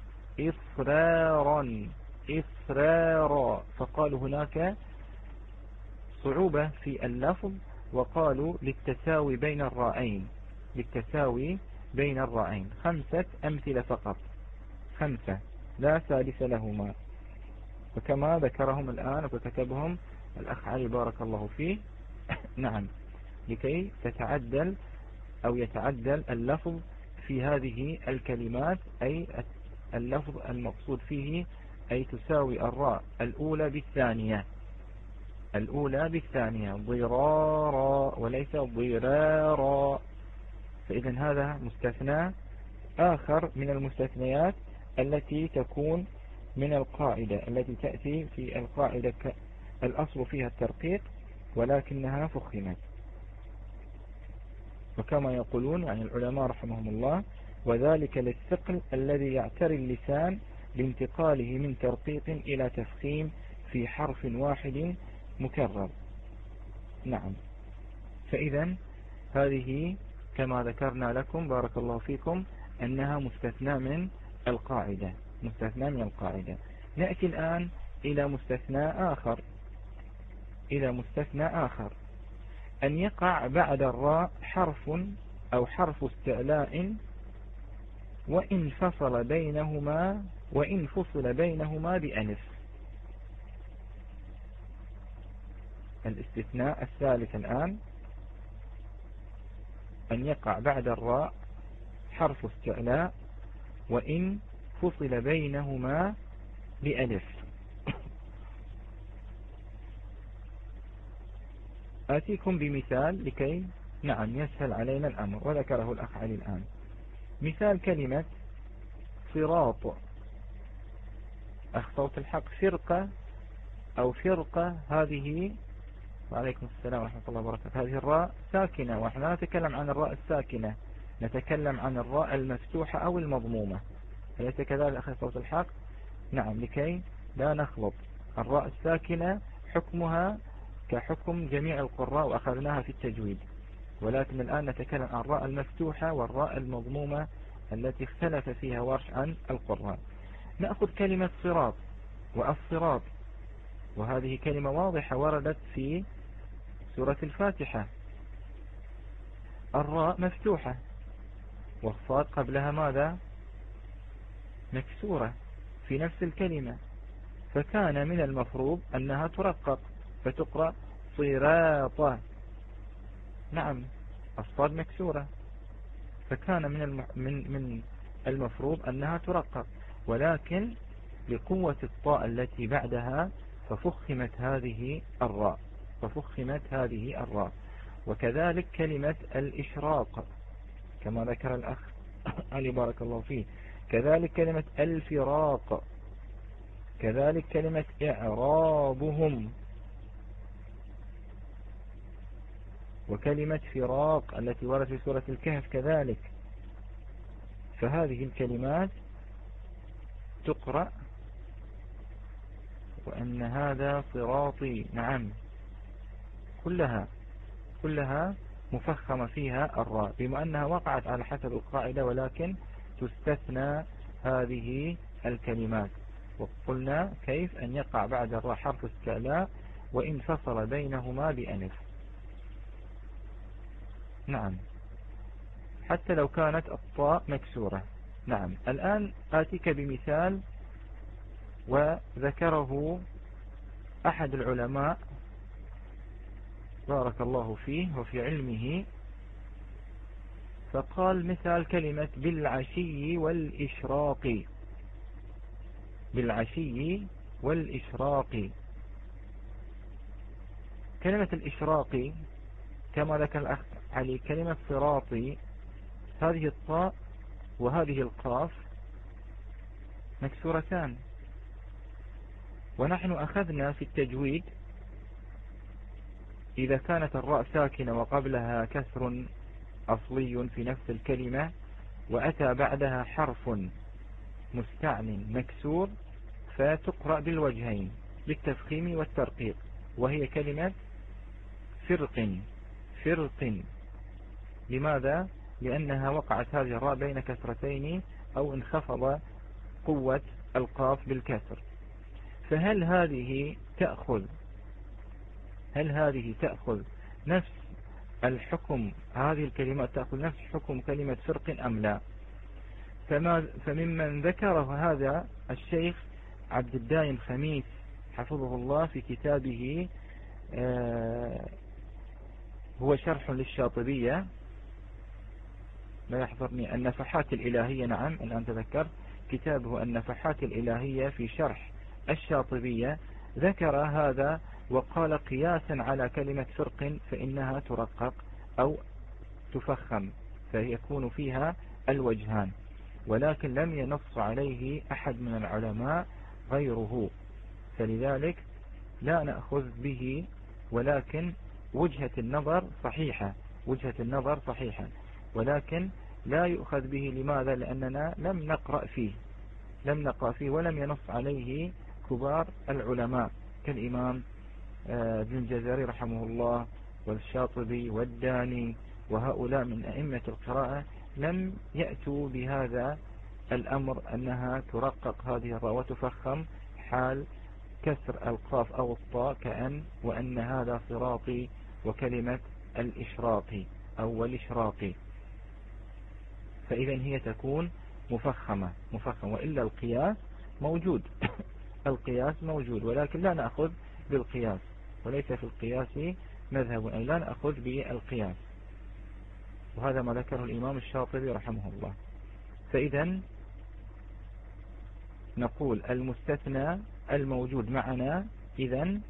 إصرارا إصرارا. فقالوا هناك صعوبة في اللفظ، وقالوا للتساوي بين الرائين للتساوي بين الرائين. خمسة أمثلة فقط، خمسة لا ثالث لهما، وكما ذكرهم الآن وكتبهم الأخ علي بارك الله فيه. نعم، لكي تتعدل أو يتعدل اللفظ في هذه الكلمات، أي اللفظ المقصود فيه أي تساوي الراء الأولى بالثانية الأولى بالثانية ضرارا وليس ضرارا. فإذا هذا مستثنى آخر من المستثنيات التي تكون من القاعدة التي تأتي في القاعدة الأصل فيها الترقيق ولكنها فخمت. وكما يقولون يعني العلماء رحمهم الله: وذلك للثقل الذي يعتري اللسان لانتقاله من ترقيق إلى تفخيم في حرف واحد مكرر. نعم، فإذا هذه كما ذكرنا لكم بارك الله فيكم أنها مستثنى من القاعدة مستثنى من القاعدة. نأتي الآن إلى مستثنى آخر إلى مستثنى آخر أن يقع بعد الراء حرف أو حرف استعلاء وإن فصل بينهما وإن فصل بينهما بألف. الاستثناء الثالث الآن أن يقع بعد الراء حرف استعلاء وإن فصل بينهما بألف. آتيكم بمثال لكي نعم يسهل علينا الأمر، وذكره الأخ علي الآن. مثال كلمة صراط، أخ صوت الحق، فرقة أو فرقة، هذه وعليكم السلام ورحمة الله وبركاته، هذه الراء ساكنة، ونحن لا نتكلم عن الراء الساكنة، نتكلم عن الراء المفتوحة أو المضمومة. أليس كذلك أخي صوت الحق؟ نعم، لكي لا نخلط. الراء الساكنة حكمها كحكم جميع القراء وأخذناها في التجويد، ولكن الآن نتكلم عن الراء المفتوحة والراء المضمومة التي اختلف فيها ورش عن القراء. نأخذ كلمة صراط والصراط، وهذه كلمة واضحة وردت في سورة الفاتحة. الراء مفتوحة والصاد قبلها ماذا؟ مكسورة في نفس الكلمة، فكان من المفروض أنها ترقق فتقرأ صراطة. نعم، الصاد مكسورة، فكان من من من المفروض أنها ترقق، ولكن لقوة الطاء التي بعدها ففخمت هذه الراء ففخمت هذه الراء. وكذلك كلمة الإشراق كما ذكر الأخ علي بارك الله فيه، كذلك كلمة الفراق، كذلك كلمة إعرابهم، وكلمة فراق التي وردت في سورة الكهف كذلك. فهذه الكلمات تقرأ وأن هذا صراطي، نعم، كلها كلها مفخمة فيها الراء بما أنها وقعت على حسب القاعدة، ولكن تستثنى هذه الكلمات. وقلنا كيف أن يقع بعد الراء حرف استعلاء وإن فصل بينهما بألف. نعم، حتى لو كانت الطاء مكسورة. نعم، الآن آتيك بمثال وذكره أحد العلماء بارك الله فيه وفي علمه، فقال مثال كلمة بالعشي والإشراق. بالعشي والإشراق. كلمة الإشراق كما ذكر الأخ علي كلمة صراطي، هذه الطاء وهذه القاف مكسورتان، ونحن أخذنا في التجويد إذا كانت الراء ساكنة وقبلها كسر أصلي في نفس الكلمة وأتى بعدها حرف مستعل مكسور فتقرأ بالوجهين بالتفخيم والترقيق، وهي كلمة فرق. فرق لماذا؟ لأنها وقعت هذه الراء بين كسرتين أو انخفض قوة القاف بالكسر. فهل هذه تأخذ هل هذه تأخذ نفس الحكم، هذه الكلمات تأخذ نفس حكم كلمة فرق أم لا؟ فما فممن ذكره هذا الشيخ عبد الدائم خميس حفظه الله في كتابه آه هو شرح للشاطبية، لا يحضرني النفحات الإلهية، نعم الآن تذكر كتابه النفحات الإلهية في شرح الشاطبية، ذكر هذا وقال قياسا على كلمة فرق فإنها ترقق أو تفخم فيكون فيها الوجهان، ولكن لم ينص عليه أحد من العلماء غيره، فلذلك لا نأخذ به، ولكن وجهة النظر صحيحة وجهة النظر صحيحة ولكن لا يؤخذ به. لماذا؟ لأننا لم نقرأ فيه لم نقرأ فيه ولم ينص عليه كبار العلماء كالإمام ابن الجزري رحمه الله والشاطبي والداني وهؤلاء من أئمة القراءة لم يأتوا بهذا الأمر أنها ترقق هذه الراء وتفخم حال كسر القاف أو الطاء كأن وأن هذا صراطي وكلمة الإشراقي أو الإشراقي، فإذا هي تكون مفخمة مفخمة وإلا القياس موجود القياس موجود ولكن لا نأخذ بالقياس، وليس في القياس مذهب أي لا نأخذ بالقياس، وهذا ما ذكره الإمام الشاطبي رحمه الله. فإذا نقول المستثنى الموجود معنا إذا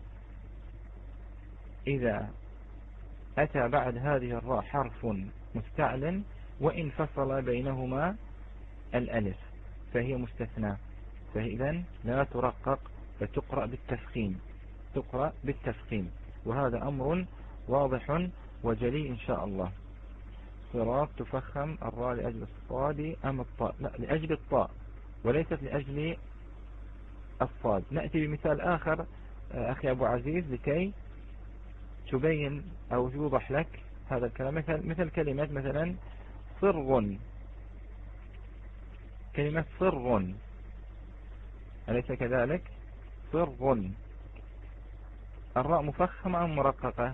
إذا أتى بعد هذه الراء حرف مستعل وإن فصل بينهما الألف فهي مستثنى، فإذا لا ترقق فتقرأ بالتفخيم تقرأ بالتفخيم وهذا أمر واضح وجلي إن شاء الله. صراط تفخم الراء لأجل الصاد أم الطاء؟ لا، لأجل الطاء وليست لأجل الصاد. نأتي بمثال آخر أخي أبو عزيز لكي تبين أو يوضح لك هذا الكلام، مثل, مثل كلمة مثلا صر، كلمة صر أليس كذلك؟ صر الراء مفخمة أم مرققة؟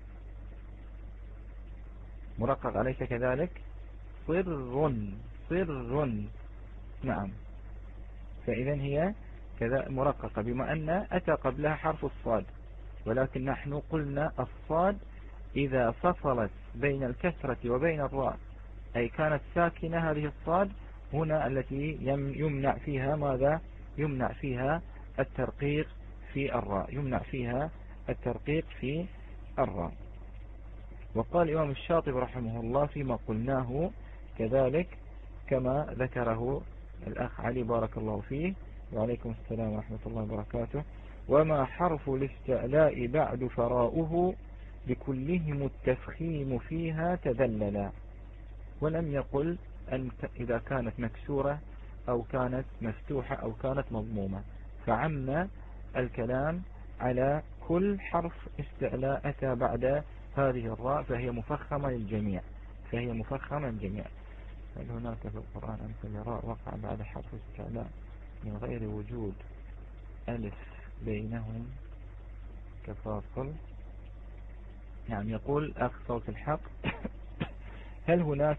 مرقق أليس كذلك؟ صر صر نعم، فإذا هي كذا مرققة بما أن أتى قبلها حرف الصاد، ولكن نحن قلنا الصاد إذا فصلت بين الكسرة وبين الراء أي كانت ساكنة هذه الصاد هنا التي يمنع فيها ماذا؟ يمنع فيها الترقيق في الراء يمنع فيها الترقيق في الراء. وقال الإمام الشاطبي رحمه الله فيما قلناه كذلك كما ذكره الأخ علي بارك الله فيه وعليكم السلام ورحمة الله وبركاته: وما حرف الاستعلاء بعد فراؤه بكلهم التفخيم فيها تذللا. ولم يقل أن إذا كانت مكسورة أو كانت مفتوحة أو كانت مضمومة، فعم الكلام على كل حرف استعلاء أتى بعد هذه الراء فهي مفخمة للجميع فهي مفخمة للجميع. هل هناك في القرآن أمثلة راء وقع بعد حرف استعلاء من غير وجود ألف بينهم كفاصل؟ يعني يقول أخ صوت الحق هل هناك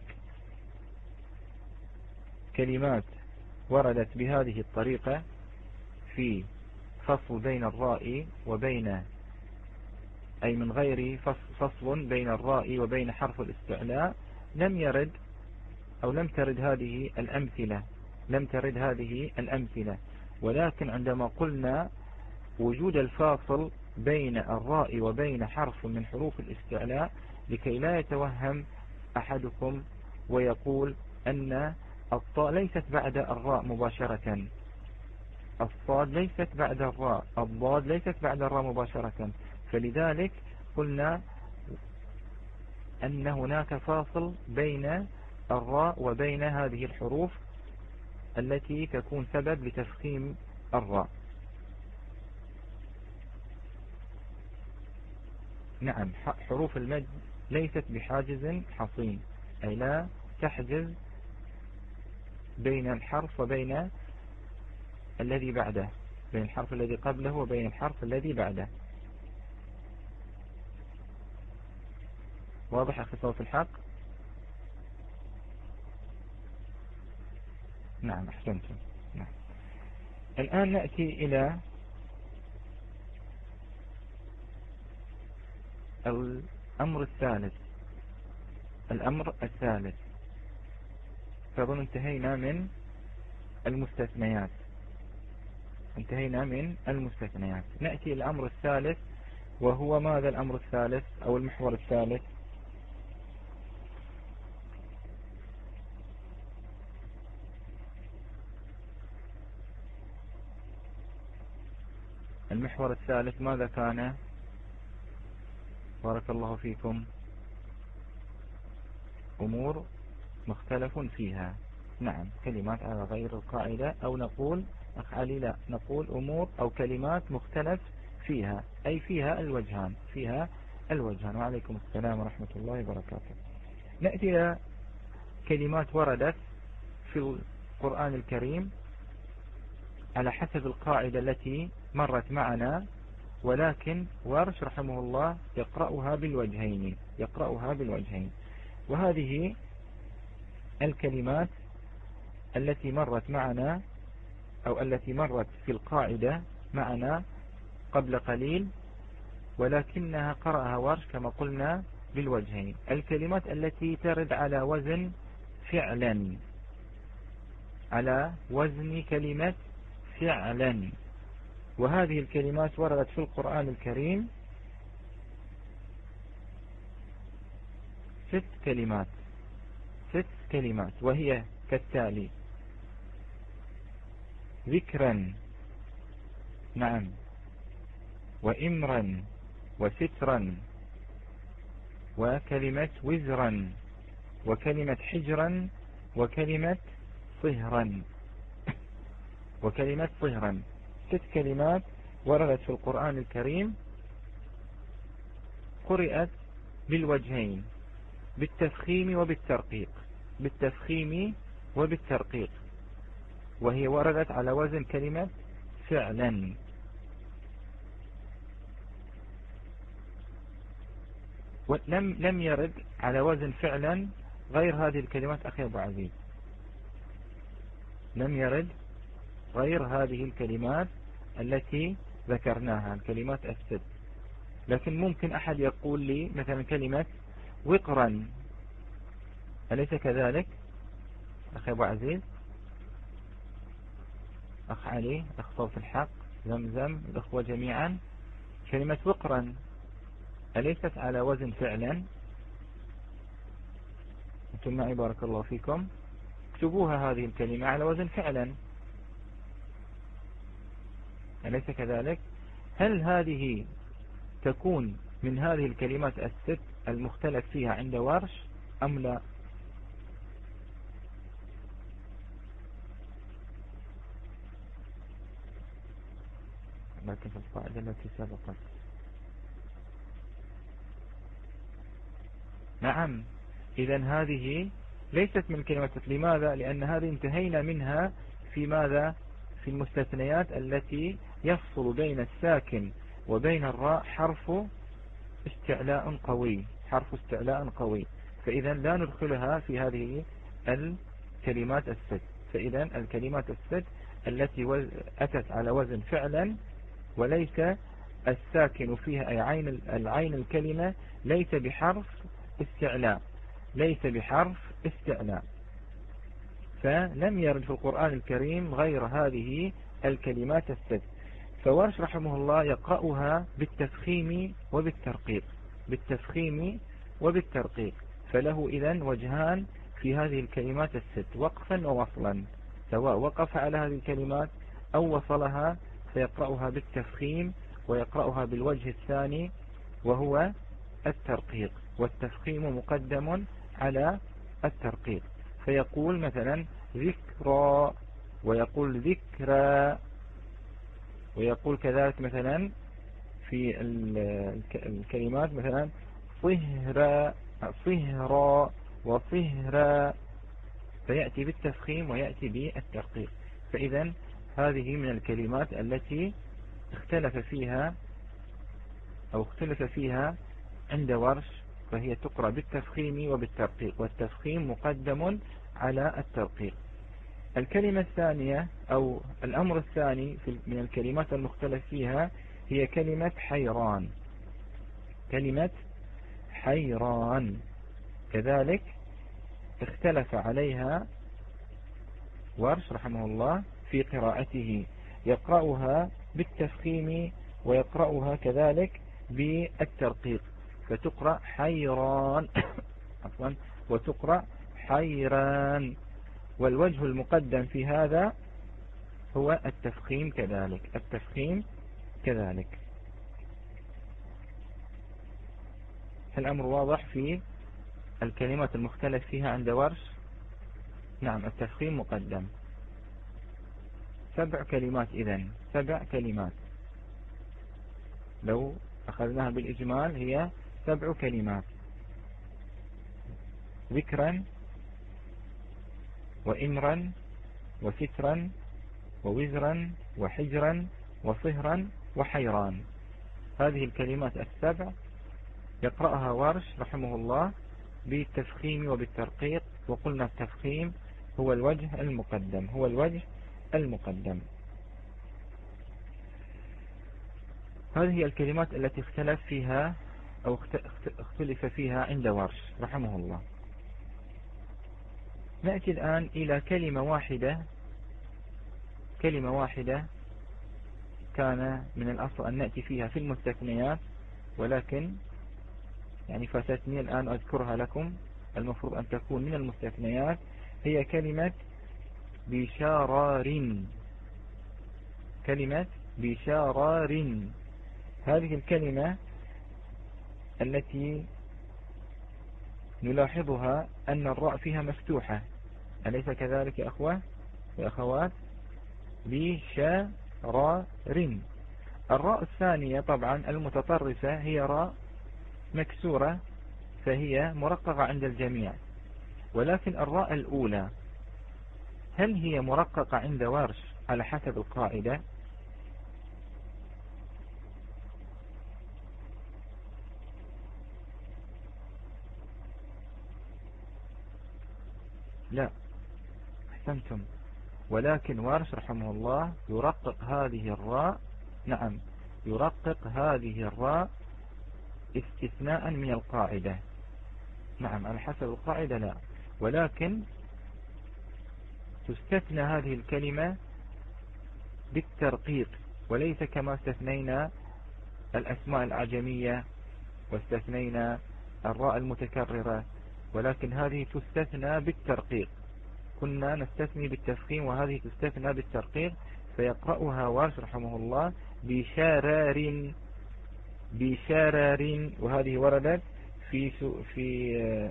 كلمات وردت بهذه الطريقة في فصل بين الراء وبين أي من غير فصل بين الراء وبين حرف الاستعلاء؟ لم يرد أو لم ترد هذه الأمثلة لم ترد هذه الأمثلة ولكن عندما قلنا وجود الفاصل بين الراء وبين حرف من حروف الاستعلاء لكي لا يتوهم أحدكم ويقول أن الطاء ليست بعد الراء مباشرة، الصاد ليست بعد الراء، الضاد ليست بعد الراء مباشرة، فلذلك قلنا أن هناك فاصل بين الراء وبين هذه الحروف التي تكون سبب لتفخيم الراء. نعم، حروف المد ليست بحاجز حصين، أي لا تحجز بين الحرف وبين الذي بعده، بين الحرف الذي قبله وبين الحرف الذي بعده. واضح أخي صوت الحق؟ نعم أحسنتم. نعم. الآن نأتي إلى الأمر الثالث. الأمر الثالث فظن انتهينا من المستثنيات، انتهينا من المستثنيات. نأتي إلى الأمر الثالث، وهو ماذا الأمر الثالث أو المحور الثالث؟ المحور الثالث ماذا كان؟ بارك الله فيكم. أمور مختلف فيها. نعم، كلمات على غير القاعدة، أو نقول أخ علي لا نقول أمور أو كلمات مختلف فيها، أي فيها الوجهان، فيها الوجهان. وعليكم السلام ورحمة الله وبركاته. نأتي إلى كلمات وردت في القرآن الكريم على حسب القاعدة التي مرت معنا، ولكن ورش رحمه الله يقرأها بالوجهين، يقرأها بالوجهين. وهذه الكلمات التي مرت معنا أو التي مرت في القاعدة معنا قبل قليل، ولكنها قرأها ورش كما قلنا بالوجهين. الكلمات التي ترد على وزن فعلا، على وزن كلمة فعلا. وهذه الكلمات وردت في القرآن الكريم ست كلمات، ست كلمات، وهي كالتالي: ذكرا، نعم، وإمرا، وسترا، وكلمة وزرا، وكلمة حجرا، وكلمة صهرا، وكلمة صهرا. ست كلمات وردت في القرآن الكريم، قرأت بالوجهين، بالتفخيم وبالترقيق، بالتفخيم وبالترقيق، وهي وردت على وزن كلمة فعلا. ولم لم يرد على وزن فعلا غير هذه الكلمات أخي أبو عزيز، لم يرد غير هذه الكلمات التي ذكرناها، الكلمات الست. لكن ممكن أحد يقول لي مثلا كلمة وقرا، أليس كذلك أخي أبو عزيز؟ أخ علي، أخ صوت الحق، زمزم، الأخوة جميعا، كلمة وقرا أليست على وزن فعلا؟ أنتم معي بارك الله فيكم. اكتبوها هذه الكلمة على وزن فعلا، أليس كذلك؟ هل هذه تكون من هذه الكلمات الست المختلف فيها عند ورش أم لا؟ لكن في القاعدة التي سبقت. نعم، إذن هذه ليست من كلمة. لماذا؟ لأن هذه انتهينا منها في ماذا؟ في المستثنيات التي يفصل بين الساكن وبين الراء حرف استعلاء قوي، حرف استعلاء قوي، فإذا لا ندخلها في هذه الكلمات الست. فإذا الكلمات الست التي أتت على وزن فعلا وليس الساكن فيها أي عين العين الكلمة ليس بحرف استعلاء، ليس بحرف استعلاء. فلم يرد في القرآن الكريم غير هذه الكلمات الست. فورش رحمه الله يقرأها بالتفخيم وبالترقيق، بالتفخيم وبالترقيق، فله إذن وجهان في هذه الكلمات الست، وقفا ووصلا، سواء وقف على هذه الكلمات أو وصلها فيقرأها بالتفخيم، ويقرأها بالوجه الثاني وهو الترقيق، والتفخيم مقدم على الترقيق. فيقول مثلا ذكرى، ويقول ذكرى، ويقول كذلك مثلا في الكلمات مثلا صهرا صهرا وصهرا، فيأتي بالتفخيم ويأتي بالترقيق. فإذا هذه من الكلمات التي اختلف فيها أو اختلف فيها عند ورش، فهي تقرأ بالتفخيم وبالترقيق، والتفخيم مقدم على الترقيق. الكلمة الثانية أو الأمر الثاني من الكلمات المختلف فيها هي كلمة حيران. كلمة حيران كذلك اختلف عليها ورش رحمه الله في قراءته، يقرأها بالتفخيم ويقرأها كذلك بالترقيق، فتقرأ حيران عفوا وتقرأ حيران. والوجه المقدم في هذا هو التفخيم كذلك، التفخيم كذلك. الأمر واضح في الكلمات المختلف فيها عند ورش. نعم، التفخيم مقدم. سبع كلمات إذن، سبع كلمات لو أخذناها بالإجمال هي سبع كلمات: ذكرا وإمرا وسترا ووزرا وحجرا وصهرا وحيران. هذه الكلمات السبع يقرأها ورش رحمه الله بالتفخيم وبالترقيق، وقلنا التفخيم هو الوجه المقدم، هو الوجه المقدم. هذه الكلمات التي اختلف فيها أو اختلف فيها عند ورش رحمه الله. نأتي الآن إلى كلمة واحدة، كلمة واحدة كان من الأصل أن نأتي فيها في المستثنيات، ولكن يعني فاتتني الآن أذكرها لكم، المفروض أن تكون من المستثنيات، هي كلمة بشارار. كلمة بشارار، هذه الكلمة التي نلاحظها أن الراء فيها مفتوحة، أليس كذلك يا أخوة وأخوات؟ بشارار. الراء الثانية طبعا المتطرفة هي راء مكسورة، فهي مرققة عند الجميع، ولكن الراء الأولى هل هي مرققة عند ورش على حسب القاعدة؟ لا، أحسنتم، ولكن ورش رحمه الله يرقق هذه الراء، نعم يرقق هذه الراء استثناء من القاعدة. نعم على حسب القاعدة لا، ولكن تستثنى هذه الكلمة بالترقيق، وليس كما استثنينا الأسماء الأعجمية واستثنينا الراء المتكررة، ولكن هذه تستثنى بالترقيق. كنا نستثني بالتفخيم وهذه تستثنى بالترقيق، فيقرأها ورش رحمه الله بشارار، بشارار، وهذه وردت في في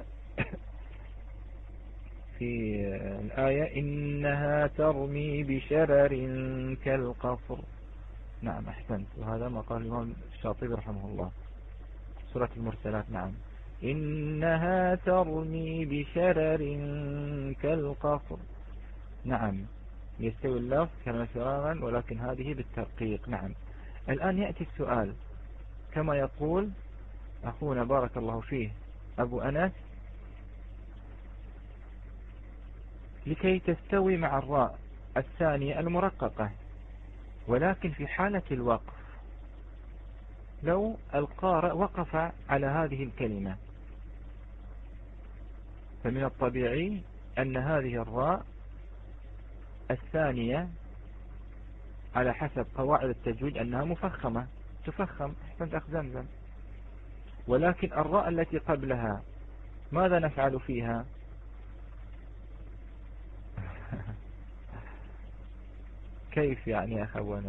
في الآية إنها ترمي بشرر كالقصر. نعم أحسنت، وهذا ما قال الإمام الشاطبي رحمه الله سورة المرسلات. نعم إنها ترمي بشرر كالقصر. نعم يستوي اللفظ كما سراغا، ولكن هذه بالترقيق. نعم الآن يأتي السؤال كما يقول أخونا بارك الله فيه أبو أنس: لكي تستوي مع الراء الثانية المرققة، ولكن في حالة الوقف لو القارئ وقف على هذه الكلمة، فمن الطبيعي أن هذه الراء الثانية على حسب قواعد التجويد أنها مفخمة، تفخم. أحسنت أخ زمزم. ولكن الراء التي قبلها ماذا نفعل فيها؟ كيف يعني أخوانا؟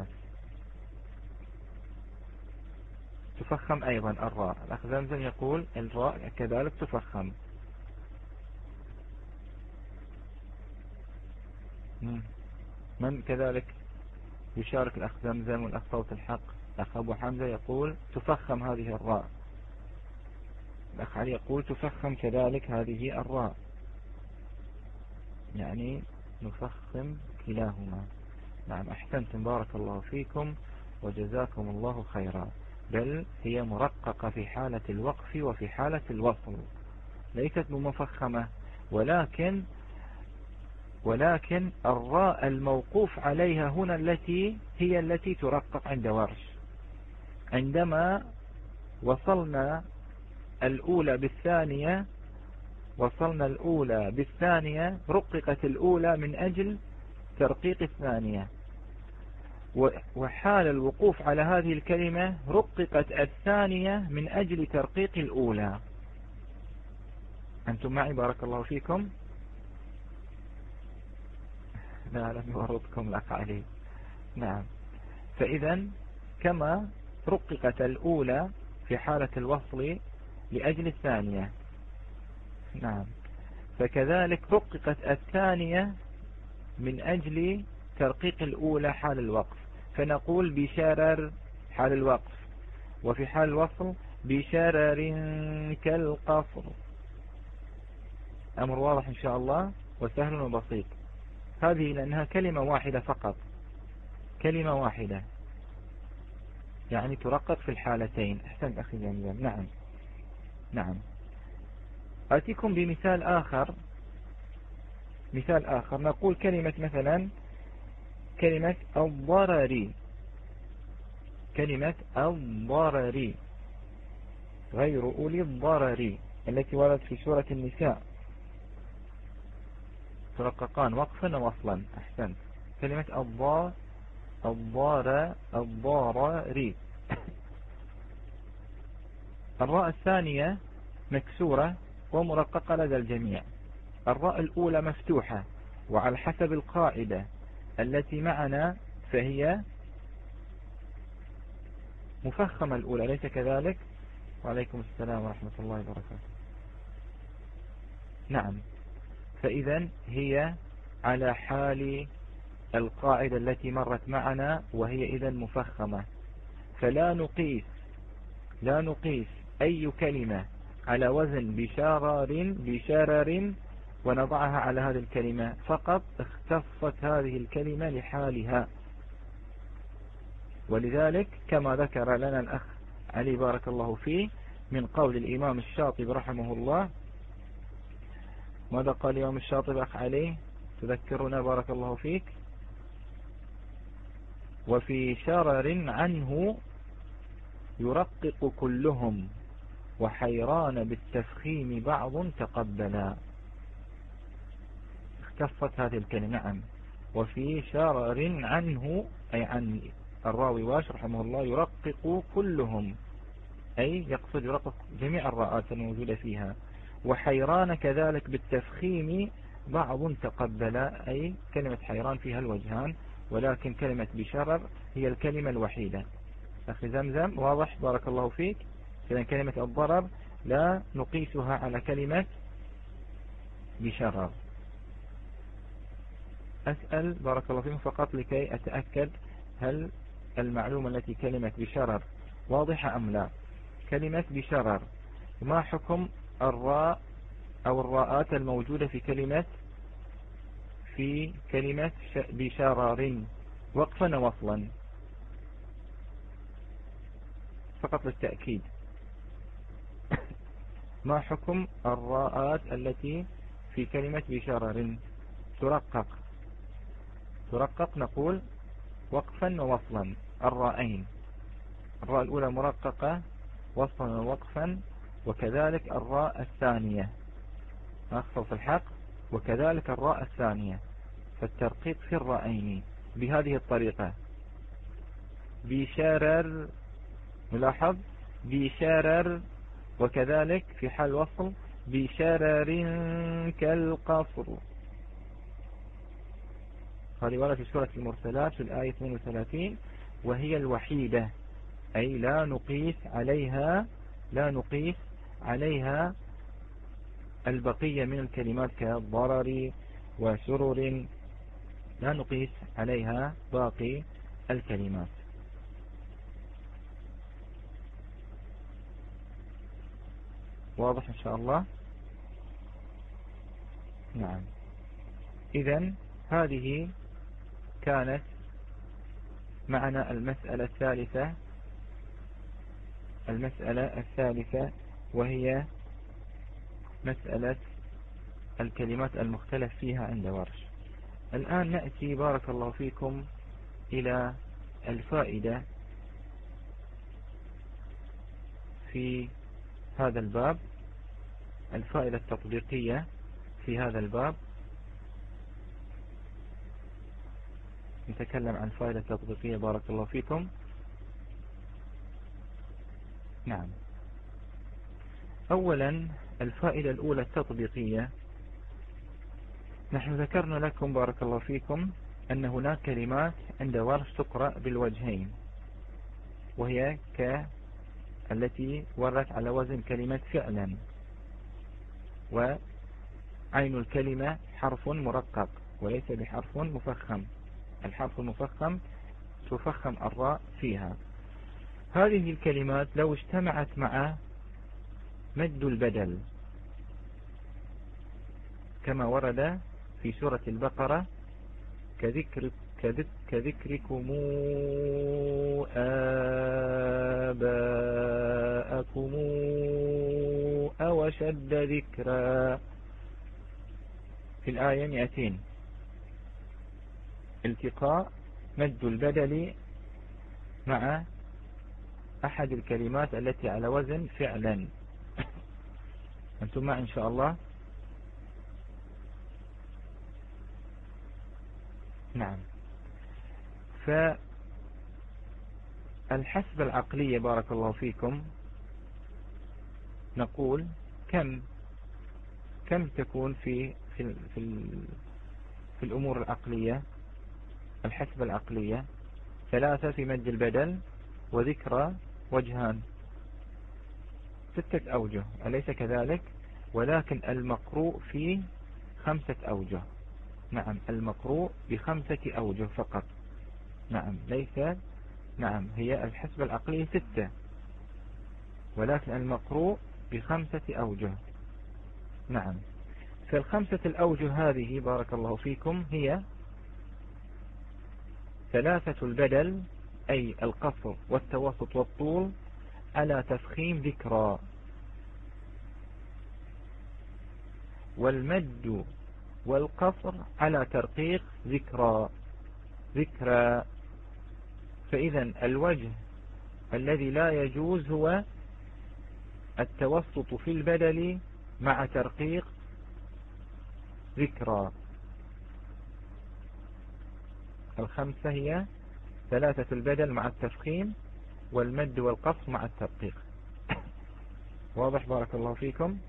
تفخم أيضا الراء. الأخ زمزم يقول الراء كذلك تفخم. من كذلك يشارك الأخ زمزم والأخ صوت الحق؟ الأخ أبو حمزة يقول تفخم هذه الراء. الأخ علي يقول تفخم كذلك هذه الراء، يعني نفخم كلاهما. نعم أحسنتم، بارك الله فيكم وجزاكم الله خيرا. بل هي مرققة في حالة الوقف وفي حالة الوصل، ليست بمفخمة. ولكن ولكن الراء الموقوف عليها هنا التي هي التي ترقق عند ورش. عندما وصلنا الأولى بالثانية وصلنا الأولى بالثانية رققت الأولى من أجل ترقيق الثانية، وحال الوقوف على هذه الكلمة رققت الثانية من أجل ترقيق الأولى. أنتم معي بارك الله فيكم؟ لا لم يورطكم الأخ علي. نعم، فإذا كما رققت الأولى في حالة الوصل لأجل الثانية، نعم، فكذلك رققت الثانية من أجل ترقيق الأولى حال الوقف. فنقول بشرر حال الوقف، وفي حال الوصل بشرر كالقصر. أمر واضح إن شاء الله وسهل وبسيط. هذه لأنها كلمة واحدة فقط، كلمة واحدة يعني ترقق في الحالتين. أحسنت أخي زمزم. نعم نعم. أتيكم بمثال آخر. مثال آخر نقول كلمة مثلا كلمة الضرر. كلمة الضرر غير أولي الضرر التي وردت في سورة النساء، ترققان وقفا ووصلا. أحسنت. كلمة الضار الضار الضرر. الراء الثانية مكسورة ومرققة لدى الجميع. الراء الأولى مفتوحة، وعلى حسب القاعدة التي معنا فهي مفخمة الأولى، أليس كذلك؟ وعليكم السلام ورحمة الله وبركاته. نعم، فإذا هي على حال القاعدة التي مرت معنا، وهي إذا مفخمة. فلا نقيس لا نقيس أي كلمة على وزن بشرر بشرر ونضعها على هذه الكلمة، فقط اختصت هذه الكلمة لحالها. ولذلك كما ذكر لنا الأخ علي بارك الله فيه من قول الإمام الشاطبي رحمه الله. ماذا قال الإمام الشاطبي أخ علي؟ تذكرنا بارك الله فيك. وفي شرر عنه يرقق كلهم وحيران بالتفخيم بعض تقبلا. اختصت هذه الكلمة. نعم. وفي شرر عنه أي عن الراوي واش رحمه الله يرقق كلهم، أي يقصد يرقق جميع الراءات الموجودة فيها. وحيران كذلك بالتفخيم بعض تقبلا، أي كلمة حيران فيها الوجهان، ولكن كلمة بشرر هي الكلمة الوحيدة. أخي زمزم واضح بارك الله فيك. إذن كلمة الضرر لا نقيسها على كلمة بشرر. أسأل بارك الله فيكم فقط لكي أتأكد هل المعلومة التي كلمة بشرر واضحة أم لا. كلمة بشرر ما حكم الراء أو الراءات الموجودة في كلمة في كلمة بشرر وقفا ووصلا؟ فقط للتأكيد، ما حكم الراءات التي في كلمة بشرر ترقق ترقق نقول وقفا ووصلا الرائين. الراء الأولى مرققة وصلا ووقفا، وكذلك الراء الثانية أخصص الحق، وكذلك الراء الثانية. فالترقيق في الرائين بهذه الطريقة بشرر، ملاحظ بشرر، وكذلك في حال وصل بشرر كالقصر. هذه ورد في سورة المرسلات في الآية اثنين وثلاثين، وهي الوحيدة، أي لا نقيس عليها لا نقيس عليها البقية من الكلمات كالضرر وسرر، لا نقيس عليها باقي الكلمات. واضح إن شاء الله؟ نعم. إذن هذه كانت معنا المسألة الثالثة المسألة الثالثة وهي مسألة الكلمات المختلف فيها عند ورش. الآن نأتي بارك الله فيكم إلى الفائدة في هذا الباب، الفائدة التطبيقية في هذا الباب. نتكلم عن الفائدة التطبيقية بارك الله فيكم. نعم. أولا الفائدة الأولى التطبيقية، نحن ذكرنا لكم بارك الله فيكم أن هناك كلمات عند ورش تقرأ بالوجهين، وهي كالتي ورت على وزن كلمة فعلا، وعين الكلمة حرف مرقق وليس بحرف مفخم. الحرف المفخم تفخم الراء فيها. هذه الكلمات لو اجتمعت مع مد البدل كما ورد في سورة البقرة كذكر كذك كذكركم آباءكم أو شد ذكرا في الآية مئتين، التقاء مد البدل مع أحد الكلمات التي على وزن فعلا. أنتم معي إن شاء الله؟ نعم. فالحسبة العقلية بارك الله فيكم نقول كم كم تكون في في في, في الأمور العقلية. الحسبة العقلية ثلاثة في مد البدل وذكرى وجهان، ستة أوجه، أليس كذلك؟ ولكن المقروء في خمسة أوجه. نعم، المقروء بخمسة أوجه فقط. نعم، ليس نعم هي الحسبة العقلية ستة، ولكن المقروء بخمسة أوجه. نعم. فالخمسة الأوجه هذه بارك الله فيكم هي ثلاثة البدل أي القصر والتوسط والطول على تفخيم ذكرى، والمد والقصر على ترقيق ذكرى ذكرى. فإذا الوجه الذي لا يجوز هو التوسط في البدل مع ترقيق ذكرى. الخمسة هي ثلاثة البدل مع التفخيم والمد والقصر مع الترقيق. واضح بارك الله فيكم؟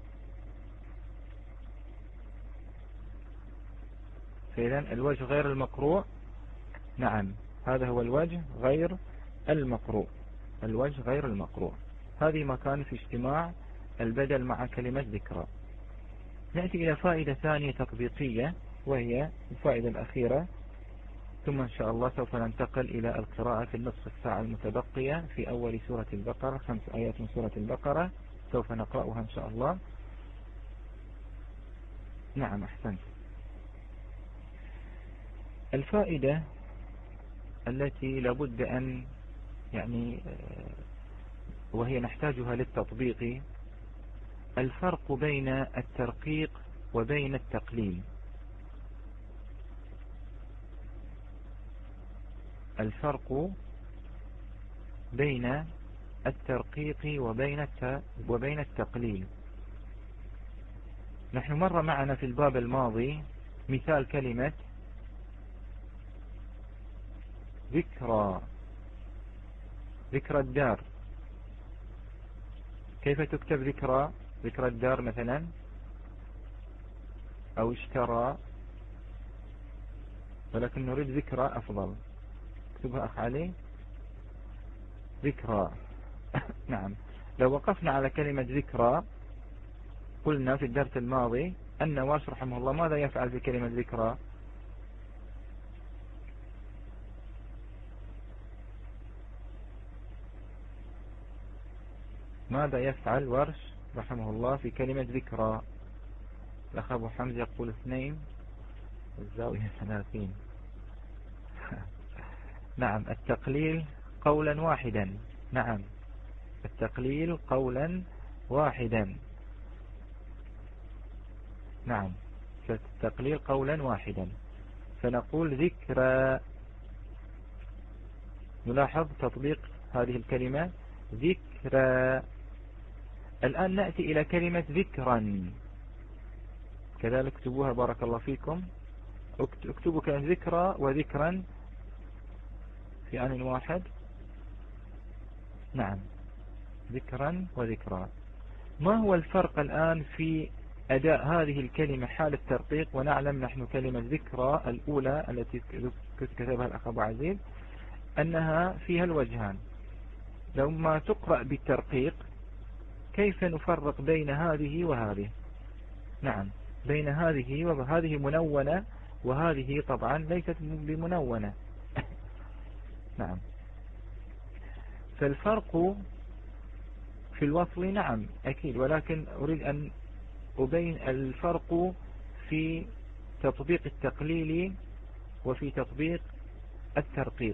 فإذا الوجه غير المقروء، نعم هذا هو الوجه غير المقروء، الوجه غير المقروء. هذه مكان في اجتماع البدل مع كلمة ذكرى. نأتي إلى فائدة ثانية تطبيقية وهي الفائدة الأخيرة، ثم إن شاء الله سوف ننتقل إلى القراءة في النصف الساعة المتبقية في أول سورة البقرة، خمس آيات من سورة البقرة سوف نقرأها إن شاء الله. نعم أحسنت. الفائدة التي لابد أن يعني وهي نحتاجها للتطبيق، الفرق بين الترقيق وبين التقليل. الفرق بين الترقيق وبين وبين التقليل. نحن مر معنا في الباب الماضي مثال كلمة ذكرى، ذكرى الدار، كيف تكتب ذكرى؟ ذكرى الدار مثلا، أو اشترى، ولكن نريد ذكرى أفضل. اكتبها أخ علي، ذكرى. نعم. لو وقفنا على كلمة ذكرى، قلنا في الدرس الماضي أن واش رحمه الله ماذا يفعل في كلمة ذكرى؟ ماذا يفعل ورش رحمه الله في كلمة ذكرى؟ الأخ أبو حمزة يقول اثنين والزاوية ثلاثين. نعم، التقليل قولا واحدا. نعم، التقليل قولا واحدا. نعم، التقليل قولا واحدا. فنقول ذكرى. نلاحظ تطبيق هذه الكلمة ذكرى. الآن نأتي إلى كلمة ذكرا، كذلك اكتبوها بارك الله فيكم. اكتبوا كلمة ذكرى وذكرا في آن واحد. نعم، ذكرا وذكرى. ما هو الفرق الآن في أداء هذه الكلمة حال الترقيق؟ ونعلم نحن كلمة ذكرى الأولى التي كتبها الأخ أبو عزيز أنها فيها الوجهان. لو ما تقرأ بالترقيق كيف نفرق بين هذه وهذه؟ نعم، بين هذه وهذه منونة، وهذه طبعا ليست بمنونة. نعم، فالفرق في الوصل نعم أكيد، ولكن أريد أن أبين الفرق في تطبيق التقليل وفي تطبيق الترقيق.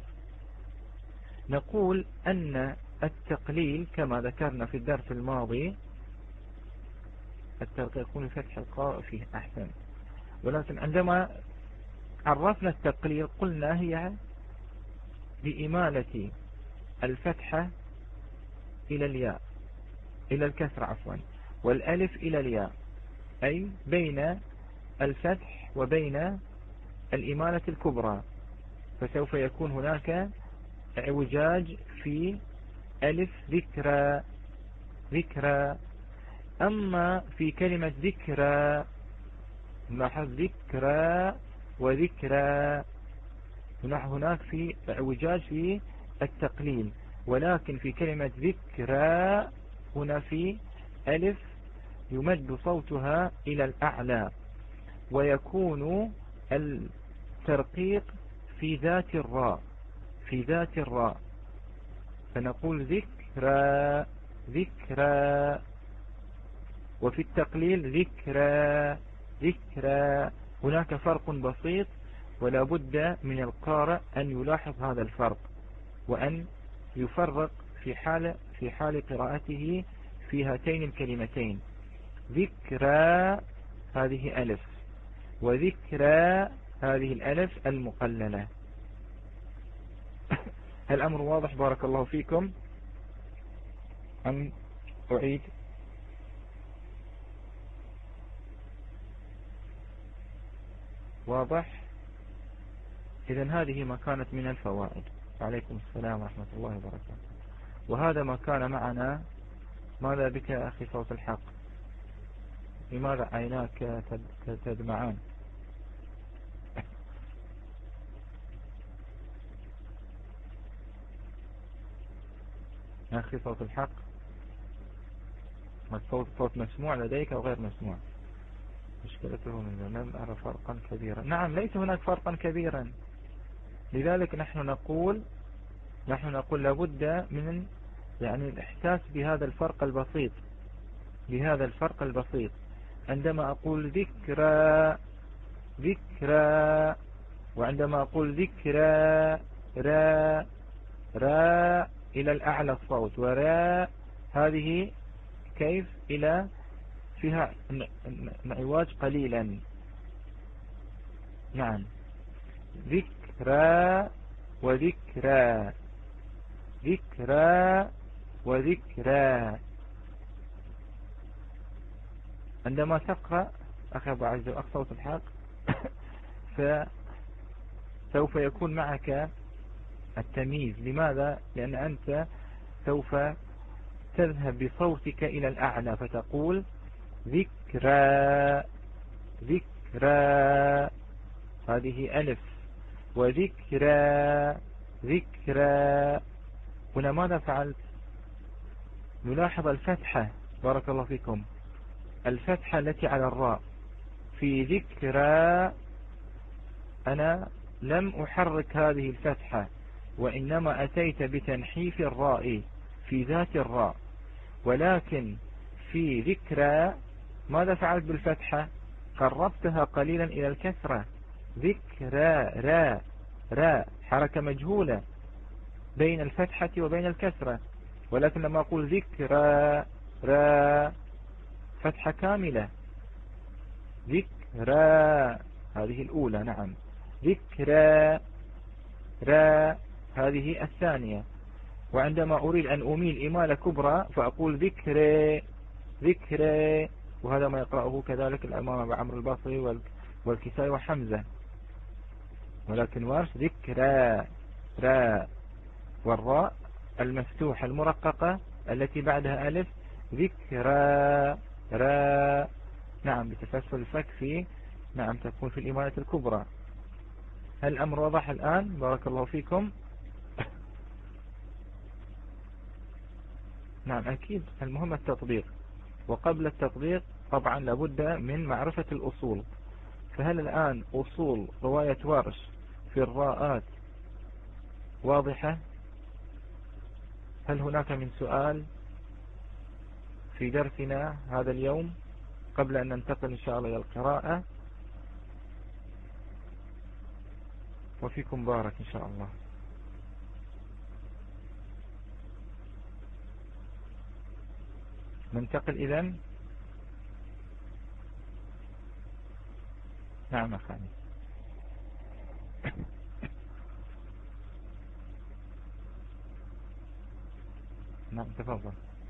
نقول أن التقليل كما ذكرنا في الدرس الماضي، الترقيق يكون فتح القاء فيه أحسن، ولكن عندما عرفنا التقليل قلنا هي بإمالة الفتحة إلى الياء، إلى الكسر عفوا، والألف إلى الياء، أي بين الفتح وبين الإمالة الكبرى، فسوف يكون هناك اعوجاج في ألف ذكرى ذكرى. أما في كلمة ذكرى نلاحظ ذكرى وذكرى، هناك في اعوجاج في التقليل، ولكن في كلمة ذكرى هنا في ألف يمد صوتها إلى الأعلى، ويكون الترقيق في ذات الراء، في ذات الراء، فنقول ذكرى ذكرى. وفي التقليل ذكرى ذكرى. هناك فرق بسيط، ولا بد من القارئ أن يلاحظ هذا الفرق، وأن يفرق في حال في حال قراءته في هاتين الكلمتين. ذكرى هذه ألف، وذكرى هذه الألف المقللة. هل الأمر واضح بارك الله فيكم أم أعيد؟ واضح؟ إذن هذه ما كانت من الفوائد. عليكم السلام ورحمة الله وبركاته. وهذا ما كان معنا. ماذا بك يا أخي صوت الحق؟ لماذا عيناك تدمعان؟ يا أخي صوت الحق، الصوت صوت مسموع لديك أو غير مسموع؟ مشكلته من لم أرى فرقا كبيرا. نعم، ليس هناك فرقا كبيرا، لذلك نحن نقول نحن نقول لابد من يعني الإحساس بهذا الفرق البسيط، بهذا الفرق البسيط. عندما أقول ذكرى ذكرى، وعندما أقول ذكرى را را إلى الأعلى الصوت، ورا هذه كيف إلى فيها انعواج قليلا. نعم، ذكرى وذكرى ذكرى وذكرى. عندما تقرأ أخي أبو عز وأخ صوت الحق فسوف يكون معك التمييز. لماذا؟ لأن أنت سوف تذهب بصوتك إلى الأعلى فتقول ذكرى ذكرى، هذه ألف، وذكرى ذكرى. هنا ماذا فعلت؟ نلاحظ الفتحة، بارك الله فيكم، الفتحة التي على الراء في ذكرى. أنا لم أحرك هذه الفتحة، وإنما أتيت بتنحيف الراء في ذات الراء، ولكن في ذكرى ماذا فعلت بالفتحة؟ قربتها قليلا إلى الكسرة. ذكرى را را، حركة مجهولة بين الفتحة وبين الكسرة، ولكن لما أقول ذكرى را فتحة كاملة. ذكرى هذه الأولى، نعم. ذكرى را هذه الثانية. وعندما أريد أن أميل إمالة كبرى فأقول ذكرى ذكرى، وهذا ما يقرأه كذلك الإمام عمرو البصري والكسائي وحمزة، ولكن ورش ذكرى را، والراء المفتوحة المرققة التي بعدها ألف ذكرى را، نعم، بتفسر الفك في، نعم، تكون في الإمالة الكبرى. هل الأمر وضح الآن؟ بارك الله فيكم. نعم أكيد، المهم التطبيق، وقبل التطبيق طبعا لابد من معرفة الأصول. فهل الآن أصول رواية ورش في الراءات واضحة؟ هل هناك من سؤال في درسنا هذا اليوم قبل أن ننتقل إن شاء الله إلى القراءة؟ وفيكم بارك إن شاء الله. ننتقل إذن. نعم أخاني. نعم تفضل.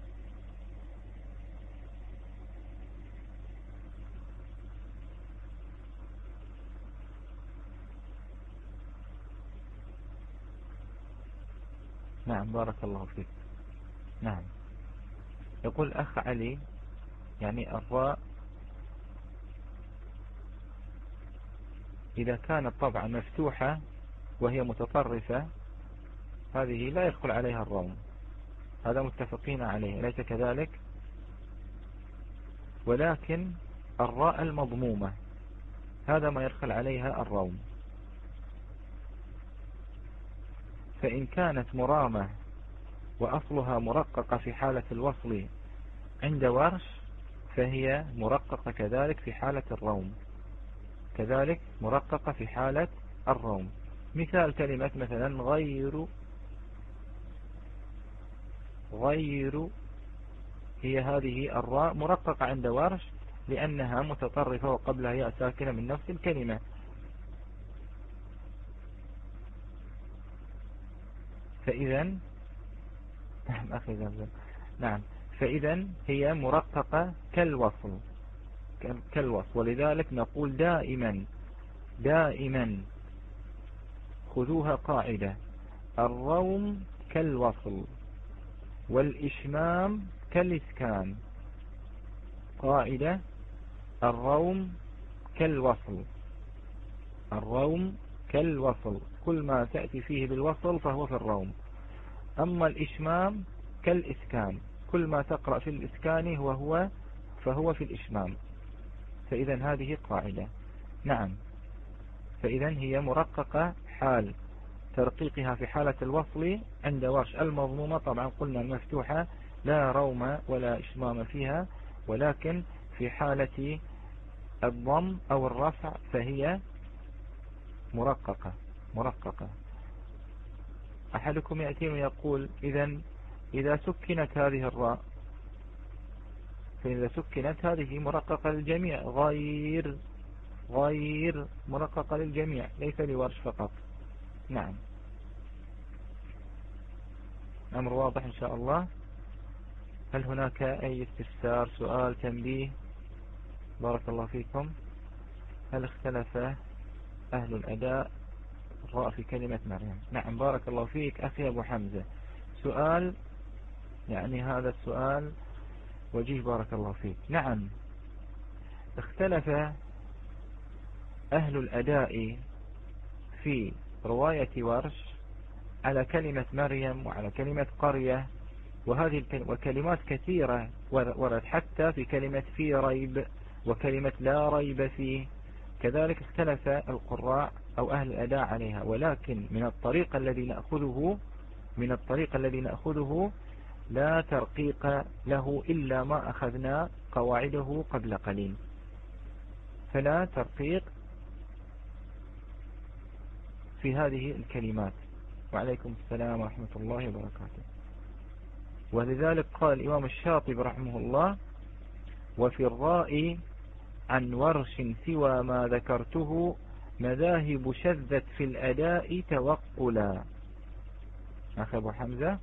نعم بارك الله فيك. نعم، يقول أخ علي، يعني الراء إذا كانت طبعا مفتوحة وهي متطرفة هذه لا يدخل عليها الروم، هذا متفقين عليه أليس كذلك؟ ولكن الراء المضمومة هذا ما يدخل عليها الروم. فإن كانت مرامة وأصلها مرققة في حالة الوصل عند ورش فهي مرققة كذلك في حالة الروم، كذلك مرققة في حالة الروم. مثال كلمة مثلا غير، غير هي هذه الراء مرققة عند ورش لأنها متطرفة وقبلها ياء ساكنة من نفس الكلمة. فإذا نعم أخي زمزم، نعم، فإذا هي مرققة كالوصل، كالوصل، ولذلك نقول دائما دائما خذوها قاعدة: الروم كالوصل والإشمام كالإسكان. قاعدة: الروم كالوصل، الروم كالوصل، كل ما تأتي فيه بالوصل فهو في الروم. أما الإشمام كالإسكان، كل ما تقرأ في الإسكان هو هو فهو في الإشمام. فإذا هذه قاعدة. نعم، فإذا هي مرققة حال ترقيقها في حالة الوصل عند ورش. المضمومة طبعا قلنا المفتوحة لا روم ولا إشمام فيها، ولكن في حالة الضم أو الرفع فهي مرققة مرققة. أحدكم يأتي ويقول إذن إذا سكنت هذه الراء، فإذا سكنت هذه مرققة للجميع، غير غير مرققة للجميع ليس لورش فقط. نعم، أمر واضح إن شاء الله. هل هناك أي استفسار، سؤال، تنبيه؟ بارك الله فيكم. هل اختلف أهل الأداء الراء في كلمة مريم؟ نعم بارك الله فيك أخي أبو حمزة. سؤال يعني هذا السؤال وجيه بارك الله فيك. نعم، اختلف أهل الأداء في رواية ورش على كلمة مريم وعلى كلمة قرية، وهذه وكلمات كثيرة ورد حتى في كلمة في ريب وكلمة لا ريب فيه، كذلك اختلف القراء أو أهل الأداء عليها. ولكن من الطريق الذي نأخذه من الطريق الذي نأخذه لا ترقيق له إلا ما أخذنا قواعده قبل قليل، فلا ترقيق في هذه الكلمات. وعليكم السلام ورحمة الله وبركاته. ولذلك قال الإمام الشاطبي رحمه الله: وفي الراء عن ورش سوى ما ذكرته مذاهب شذت في الأداء توقلا. أخي أبو حمزة،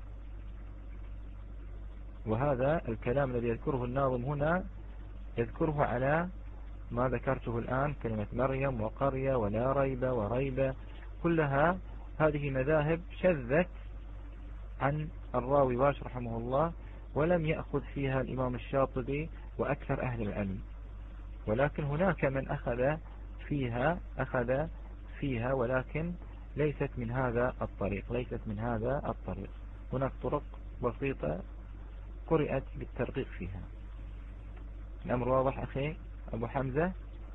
وهذا الكلام الذي يذكره الناظم هنا يذكره على ما ذكرته الآن، كلمة مريم وقرية ولا ريب وريب، كلها هذه مذاهب شذت عن الراوي واش رحمه الله، ولم يأخذ فيها الإمام الشاطبي وأكثر أهل العلم. ولكن هناك من أخذ فيها أخذ فيها ولكن ليست من هذا الطريق ليست من هذا الطريق هناك طرق بسيطة قرأت بالترقيق فيها. الأمر واضح أخي أبو حمزة؟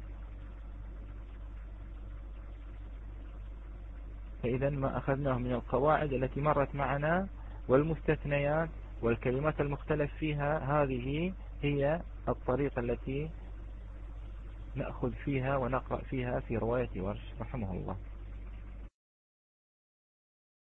فإذا ما أخذناه من القواعد التي مرت معنا والمستثنيات والكلمات المختلف فيها، هذه هي الطريقة التي نأخذ فيها ونقرأ فيها في رواية ورش رحمه الله.